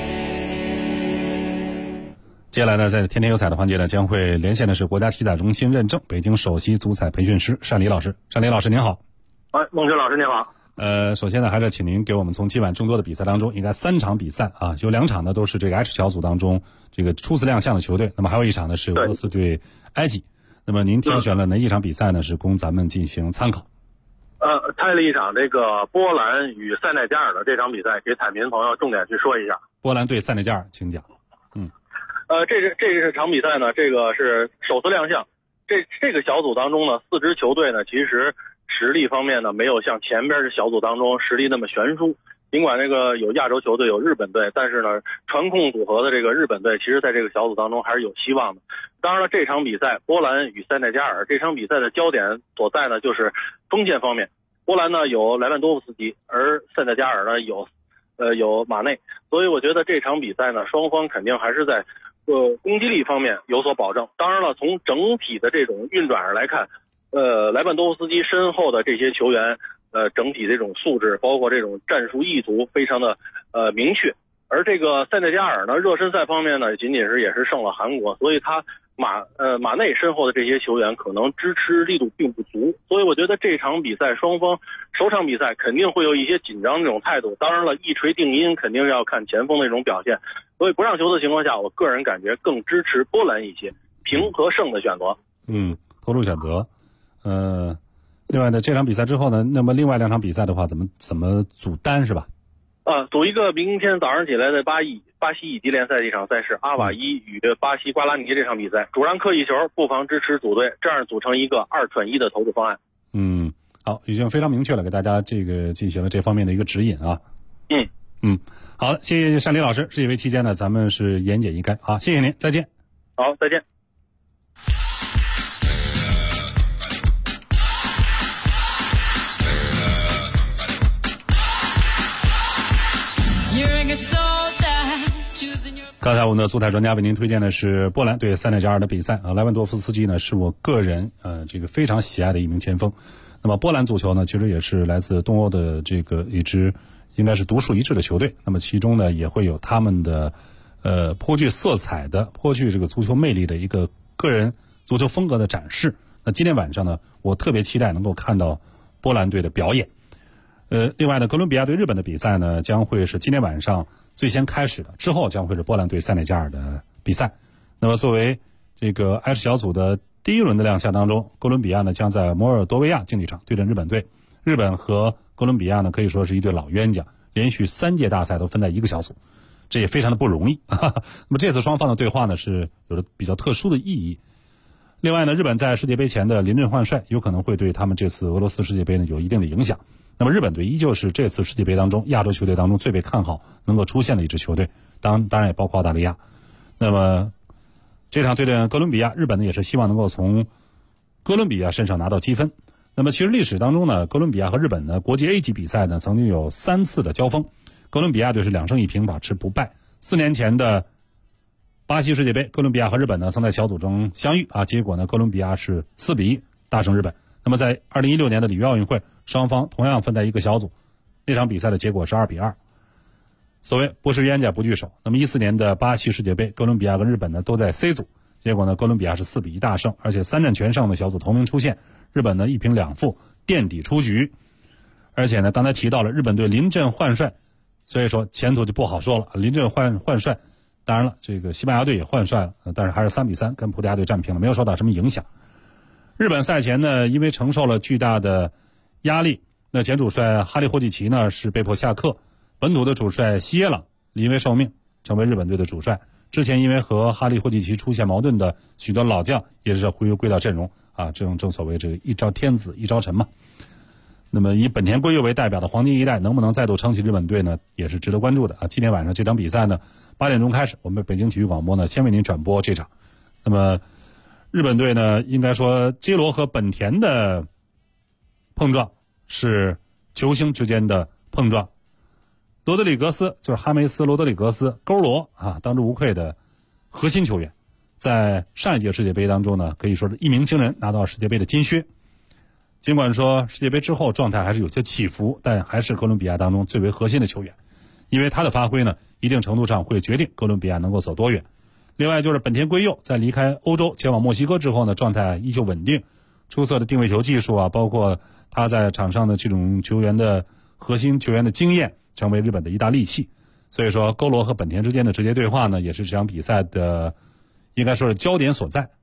接下来呢，在天天有彩的环节呢，将会连线的是国家体彩中心认证北京首席足彩培训师单黎老师。单黎老师您好。 孟群老师您好。 首先呢，还是请您给我们从今晚众多的比赛当中，应该3场比赛有2场呢都是这个 H 小组当中这个初次亮相的球队，那么还有1场呢是俄罗斯对埃及。那么您挑选了哪几场比赛呢？是供咱们进行参考？ 猜了一场这个波兰与塞内加尔的这场比赛，给彩民朋友重点去说一下。 波兰对塞内加尔，请讲。 这场比赛呢，这个是首次亮相。这个小组当中呢，4支球队呢，其实实力方面呢，没有像前边的小组当中实力那么悬殊。尽管这个有亚洲球队有日本队，但是呢，传控组合的这个日本队，其实在这个小组当中还是有希望的。当然了，这场比赛波兰与塞内加尔这场比赛的焦点所在呢，就是锋线方面。 波兰呢有莱万多夫斯基，而塞内加尔呢有马内，所以我觉得这场比赛呢，双方肯定还是在攻击力方面有所保证。当然了，从整体的这种运转上来看，莱万多夫斯基身后的这些球员，整体这种素质，包括这种战术意图非常的明确。而这个塞内加尔呢，热身赛方面呢，仅仅是也是胜了韩国，所以他马内身后的这些球员可能支持力度并不足，所以我觉得这场比赛双方首场比赛肯定会有一些紧张这种态度。当然了，一锤定音肯定要看前锋的这种表现，所以不让球的情况下，我个人感觉更支持波兰一些，平和胜的选择。 投入选择。另外呢，这场比赛之后呢，那么另外2场比赛的话，怎么组单是吧？ 组一个明天早上起来的巴西乙级联赛的一场赛事，阿瓦伊与巴西瓜拉尼这场比赛，主让客一球，不妨支持组队，这样组成一个2串1的投资方案。 好，已经非常明确了，给大家这个进行了这方面的一个指引啊。好的，谢谢单林老师，世界杯期间呢，咱们是言简意赅。好，谢谢您，再见。 好，再见。 刚才我们的足彩专家为您推荐的是波兰对塞内加尔的比赛莱万多夫斯基呢是我个人这个非常喜爱的一名前锋。那么波兰足球呢其实也是来自东欧的这个一支应该是独树一帜的球队，那么其中呢也会有他们的颇具色彩的颇具这个足球魅力的一个个人足球风格的展示。那今天晚上呢我特别期待能够看到波兰队的表演。另外呢，哥伦比亚对日本的比赛呢，将会是今天晚上最先开始的，之后将会是波兰对塞内加尔的比赛。那么作为这个 H 小组的第一轮的亮相当中，哥伦比亚呢将在摩尔多维亚竞技场对阵日本队。日本和哥伦比亚呢可以说是一对老冤家，连续3届大赛都分在一个小组，这也非常的不容易。那么这次双方的对话呢是有着比较特殊的意义。另外呢，日本在世界杯前的临阵换帅，有可能会对他们这次俄罗斯世界杯呢有一定的影响。那么日本队依旧是这次世界杯当中亚洲球队当中最被看好能够出现的一支球队，当然也包括澳大利亚。那么这场对阵哥伦比亚，日本呢也是希望能够从哥伦比亚身上拿到积分。那么其实历史当中呢，哥伦比亚和日本呢国际 A 级比赛呢曾经有3次的交锋，哥伦比亚队是2胜1平保持不败。4年前的巴西世界杯，哥伦比亚和日本呢曾在小组中相遇结果呢哥伦比亚是4-1大胜日本。那么在2016年的里约奥运会，双方同样分在一个小组，那场比赛的结果是2-2。所谓不是冤家不聚首。那么14年的巴西世界杯，哥伦比亚跟日本呢都在 C 组，结果呢哥伦比亚是4-1大胜，而且3战全胜的小组头名出现，日本呢1平2负垫底出局。而且呢刚才提到了日本队临阵换帅，所以说前途就不好说了。临阵换帅，当然了这个西班牙队也换帅了，但是还是3-3跟葡萄牙队战平了，没有受到什么影响。日本赛前呢因为承受了巨大的压力，那前主帅哈利霍季奇呢是被迫下课，本土的主帅西耶朗临危受命成为日本队的主帅。之前因为和哈利霍季奇出现矛盾的许多老将也是回归到阵容正所谓这个一朝天子一朝臣嘛。那么以本田圭佑为代表的黄金一代能不能再度撑起日本队呢，也是值得关注的今天晚上这场比赛呢8点钟开始，我们北京体育广播呢先为您转播这场。那么日本队呢应该说基罗和本田的碰撞是球星之间的碰撞。罗德里格斯就是哈梅斯罗德里格斯勾罗当之无愧的核心球员，在上一届世界杯当中呢可以说是一鸣惊人，拿到世界杯的金靴。尽管说世界杯之后状态还是有些起伏，但还是哥伦比亚当中最为核心的球员，因为他的发挥呢一定程度上会决定哥伦比亚能够走多远。另外就是本田圭佑在离开欧洲前往墨西哥之后呢，状态依旧稳定，出色的定位球技术包括他在场上的这种球员的核心球员的经验，成为日本的一大利器。所以说勾罗和本田之间的直接对话呢，也是这场比赛的应该说是焦点所在。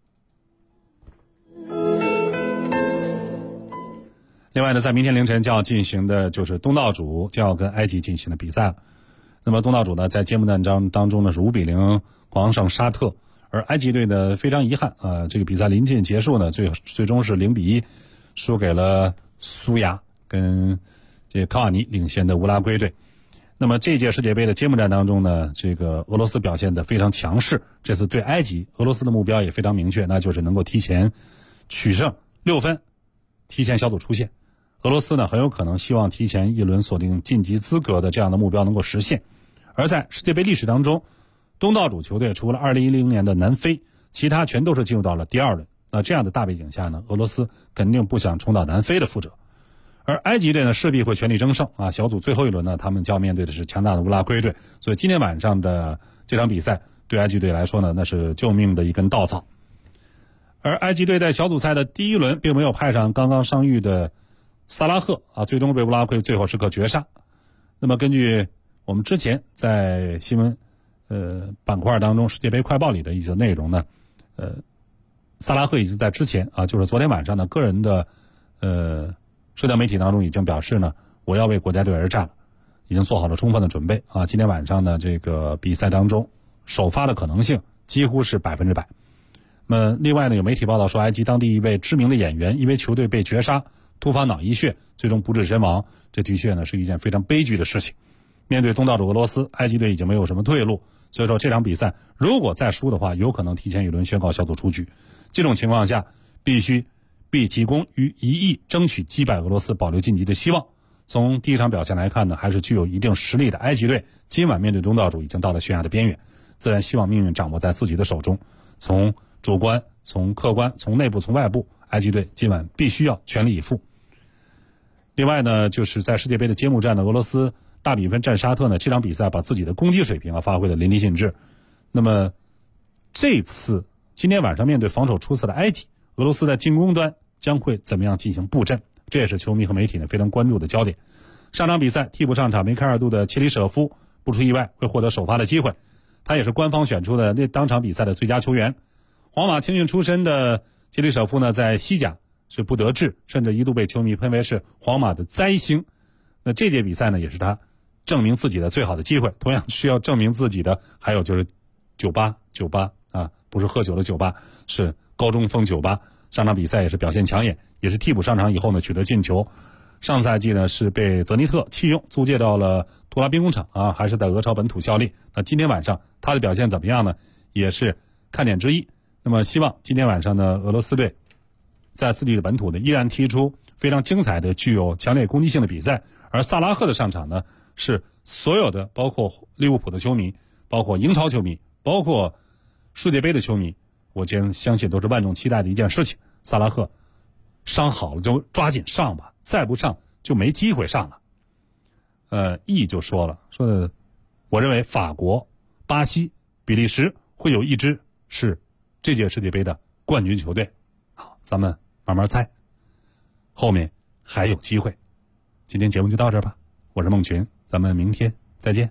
另外呢，在明天凌晨就要进行的就是东道主就要跟埃及进行的比赛了。那么东道主呢在揭幕战当中呢是5-0狂胜沙特，而埃及队呢非常遗憾这个比赛临近结束呢最终是0-1输给了苏牙，跟这个卡瓦尼领衔的乌拉圭队。那么这届世界杯的揭幕战当中呢，这个俄罗斯表现得非常强势，这次对埃及，俄罗斯的目标也非常明确，那就是能够提前取胜6分，提前小组出线。 俄罗斯呢很有可能希望提前一轮锁定晋级资格的这样的目标能够实现。而在世界杯历史当中，东道主球队除了2010年的南非，其他全都是进入到了第2轮。那这样的大背景下呢，俄罗斯肯定不想重蹈南非的覆辙。而埃及队呢势必会全力争胜啊！小组最后一轮呢，他们将面对的是强大的乌拉圭队，所以今天晚上的这场比赛对埃及队来说呢，那是救命的一根稻草。而埃及队在小组赛的第1轮并没有派上刚刚伤愈的萨拉赫啊，最终被乌拉圭最后时刻绝杀。那么根据我们之前在新闻板块当中世界杯快报里的一些内容呢，萨拉赫已经在之前啊，就是昨天晚上的个人的社交媒体当中已经表示呢，我要为国家队而战了，已经做好了充分的准备啊。今天晚上呢，这个比赛当中首发的可能性几乎是100%。那么另外呢，有媒体报道说，埃及当地一位知名的演员因为球队被绝杀，突发脑溢血，最终不治身亡。这的确呢是一件非常悲剧的事情。面对东道主俄罗斯，埃及队已经没有什么退路，所以说这场比赛如果再输的话，有可能提前一轮宣告小组出局。这种情况下，必须急功于一役，争取击败俄罗斯，保留晋级的希望。从第一场表现来看呢，还是具有一定实力的埃及队，今晚面对东道主已经到了悬崖的边缘，自然希望命运掌握在自己的手中。从主观、从客观、从内部、从外部，埃及队今晚必须要全力以赴。另外呢，就是在世界杯的揭幕战呢，俄罗斯大比分战沙特呢，这场比赛把自己的攻击水平发挥得淋漓尽致。那么这次今天晚上面对防守出色的埃及，俄罗斯在进攻端将会怎么样进行布阵？这也是球迷和媒体呢非常关注的焦点。上场比赛替补上场梅开二度的切里舍夫，不出意外会获得首发的机会，他也是官方选出的当场比赛的最佳球员。皇马青训出身的切里舍夫呢，在西甲是不得志，甚至一度被球迷喷为是皇马的灾星。那这届比赛呢，也是他证明自己的最好的机会。同样需要证明自己的还有就是酒吧啊，不是喝酒的酒吧，是高中风酒吧。上场比赛也是表现抢眼，也是替补上场以后呢取得进球。上赛季呢是被泽尼特弃用，租借到了图拉兵工厂啊，还是在俄超本土效力。那今天晚上他的表现怎么样呢？也是看点之一。那么希望今天晚上呢，俄罗斯队在自己的本土呢依然踢出非常精彩的、具有强烈攻击性的比赛。而萨拉赫的上场呢，是所有的包括利物浦的球迷、包括英超球迷、包括世界杯的球迷，我相信都是万众期待的一件事情。萨拉赫伤好了就抓紧上吧，再不上就没机会上了。E 就说了，说我认为法国、巴西、比利时会有一支是这届世界杯的冠军球队。好，咱们慢慢猜，后面还有机会。今天节目就到这儿吧，我是孟群，咱们明天再见。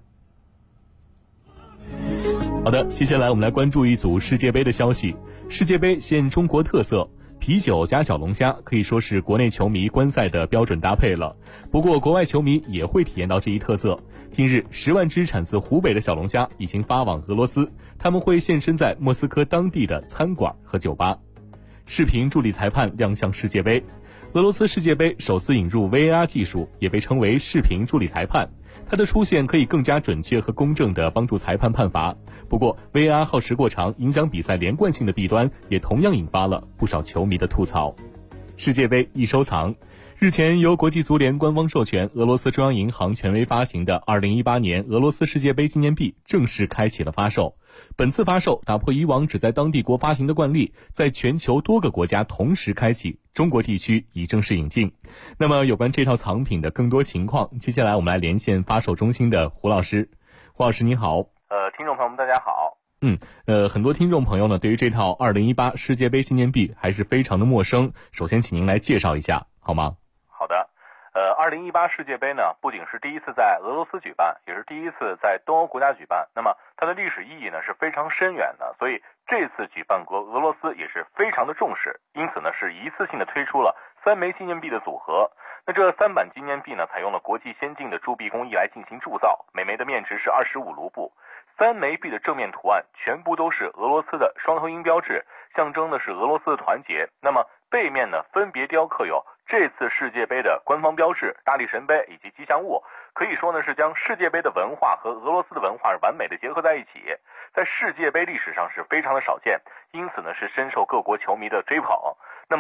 好的，接下来我们来关注一组世界杯的消息。世界杯现中国特色，啤酒加小龙虾可以说是国内球迷观赛的标准搭配了。不过国外球迷也会体验到这一特色。近日10万只产自湖北的小龙虾已经发往俄罗斯，他们会现身在莫斯科当地的餐馆和酒吧。视频助理裁判亮相世界杯。俄罗斯世界杯首次引入 VAR 技术，也被称为视频助理裁判。它的出现可以更加准确和公正地帮助裁判判罚。不过 VAR 耗时过长，影响比赛连贯性的弊端也同样引发了不少球迷的吐槽。世界杯易收藏。日前由国际足联官方授权，俄罗斯中央银行权威发行的2018年俄罗斯世界杯纪念币正式开启了发售。本次发售打破以往只在当地国发行的惯例，在全球多个国家同时开启，中国地区已正式引进。那么有关这套藏品的更多情况，接下来我们来连线发售中心的胡老师。胡老师你好。 听众朋友们大家好。 很多听众朋友呢对于这套2018世界杯纪念币还是非常的陌生，首先请您来介绍一下好吗？ 好的。2018世界杯呢，不仅是第一次在俄罗斯举办，也是第一次在东欧国家举办。那么它的历史意义呢是非常深远的，所以这次举办国俄罗斯也是非常的重视，因此呢是一次性的推出了3枚纪念币的组合。那这3版纪念币呢，采用了国际先进的铸币工艺来进行铸造，每枚的面值是25卢布。3枚币的正面图案全部都是俄罗斯的双头鹰标志，象征的是俄罗斯的团结。那么背面呢，分别雕刻有这次世界杯的官方标志、大力神杯以及吉祥物，可以说呢是将世界杯的文化和俄罗斯的文化是完美的结合在一起，在世界杯历史上是非常的少见，因此呢是深受各国球迷的追捧。那么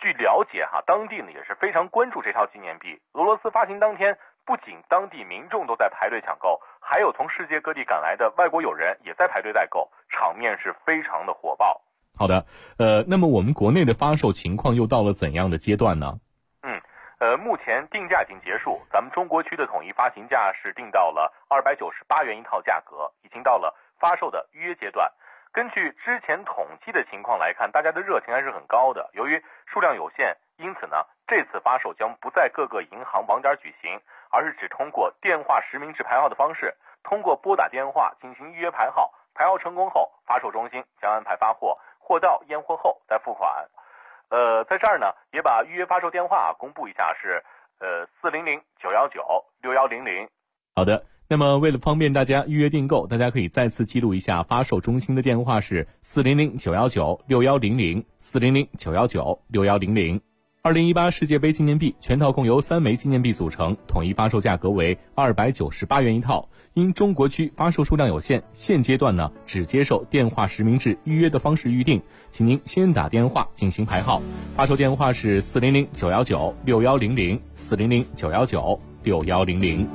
据了解当地呢也是非常关注这套纪念币。俄罗斯发行当天，不仅当地民众都在排队抢购，还有从世界各地赶来的外国友人也在排队代购，场面是非常的火爆。 好的，那么我们国内的发售情况又到了怎样的阶段呢？ 目前定价已经结束，咱们中国区的统一发行价是定到了298元一套价格，已经到了发售的预约阶段。根据之前统计的情况来看，大家的热情还是很高的。由于数量有限，因此呢，这次发售将不在各个银行网点举行，而是只通过电话实名制排号的方式，通过拨打电话进行预约排号，排号成功后，发售中心将安排发货，货到验货后再付款。在这儿呢，也把预约发售电话公布一下，是400-919-6100。 好的，那么为了方便大家预约订购，大家可以再次记录一下发售中心的电话是400-919-6100 400-919-6100。2018世界杯纪念币全套共由3枚纪念币组成，统一发售价格为298元一套。因中国区发售数量有限，现阶段呢只接受电话实名制预约的方式预定，请您先打电话进行排号。发售电话是400-919-6100 400-919-6100。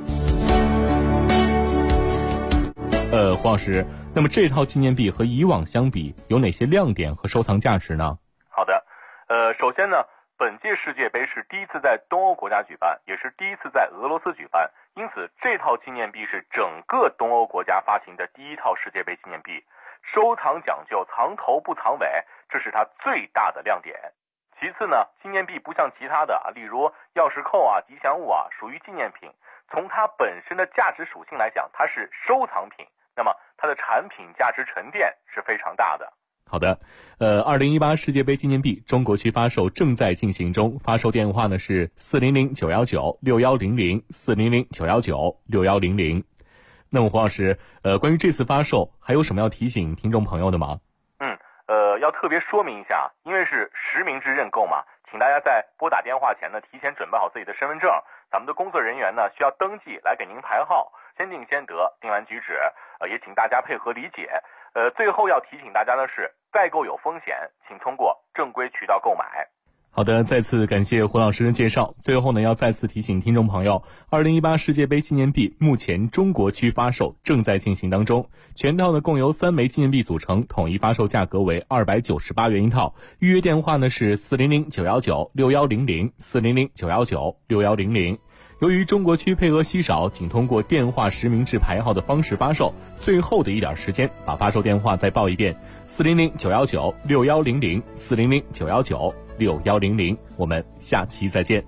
黄老师，那么这套纪念币和以往相比有哪些亮点和收藏价值呢？ 好的，首先呢，本届世界杯是第一次在东欧国家举办，也是第一次在俄罗斯举办，因此这套纪念币是整个东欧国家发行的第一套世界杯纪念币，收藏讲究藏头不藏尾，这是它最大的亮点。其次呢，纪念币不像其他的例如钥匙扣吉祥物属于纪念品，从它本身的价值属性来讲，它是收藏品，那么它的产品价值沉淀是非常大的。 好的，2018世界杯纪念币中国区发售正在进行中，发售电话呢是400-919-6100 400-919-6100。那么黄老师，关于这次发售还有什么要提醒听众朋友的吗？ 要特别说明一下，因为是实名制认购嘛，请大家在拨打电话前呢，提前准备好自己的身份证，咱们的工作人员呢需要登记来给您排号，先定先得，定完举止，也请大家配合理解。最后要提醒大家的是，代购有风险，请通过正规渠道购买。 好的，再次感谢胡老师的介绍。最后呢，要再次提醒听众朋友，2018世界杯纪念币目前中国区发售正在进行当中，全套呢共由3枚纪念币组成，统一发售价格为298元一套。预约电话呢是400-919-6100 400-919-6100。由于中国区配额稀少，仅通过电话实名制排号的方式发售，最后的一点时间，把发售电话再报一遍：400-919-6100 400-919-6100。我们下期再见。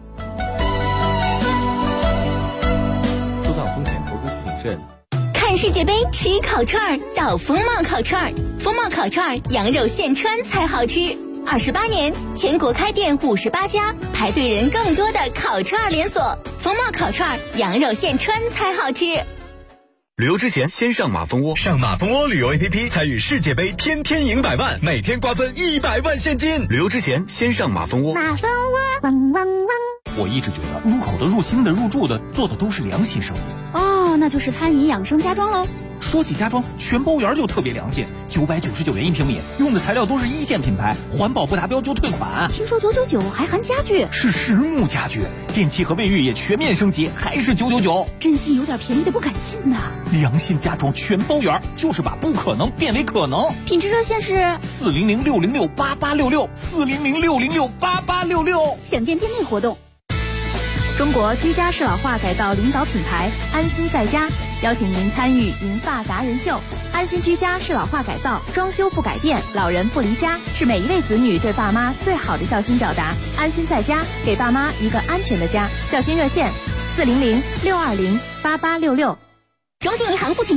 收藏风险，投资谨慎。 看世界杯吃烤串到风貌烤串，风貌烤串羊肉现穿才好吃。28年，全国开店58家，排队人更多的烤串连锁。风貌烤串羊肉现穿才好吃。 旅游之前先上马蜂窝， 上马蜂窝旅游 APP 参与世界杯，天天赢100万，每天瓜分100万现金。 旅游之前先上马蜂窝。 马蜂窝汪汪汪。 我一直觉得入口的、入心的、入住的，做的都是良心生意。 那就是餐饮养生家装喽。 说起家装，全包园就特别良心，999元1平米，用的材料都是1线品牌，环保不达标就退款。 听说999还含家具， 是实木家具，电器和卫浴也全面升级，还是999。 真心有点便宜的不敢信呐。 良心家装全包园，就是把不可能变为可能。 品质热线是 400-606-8866 400-606-8866。 想见店内活动。中国居家适老化改造领导品牌安心在家邀请您参与银发达人秀。安心居家适老化改造，装修不改变，老人不离家，是每一位子女对爸妈最好的孝心表达。安心在家，给爸妈一个安全的家。孝心热线400-620-8866。 中信银行父亲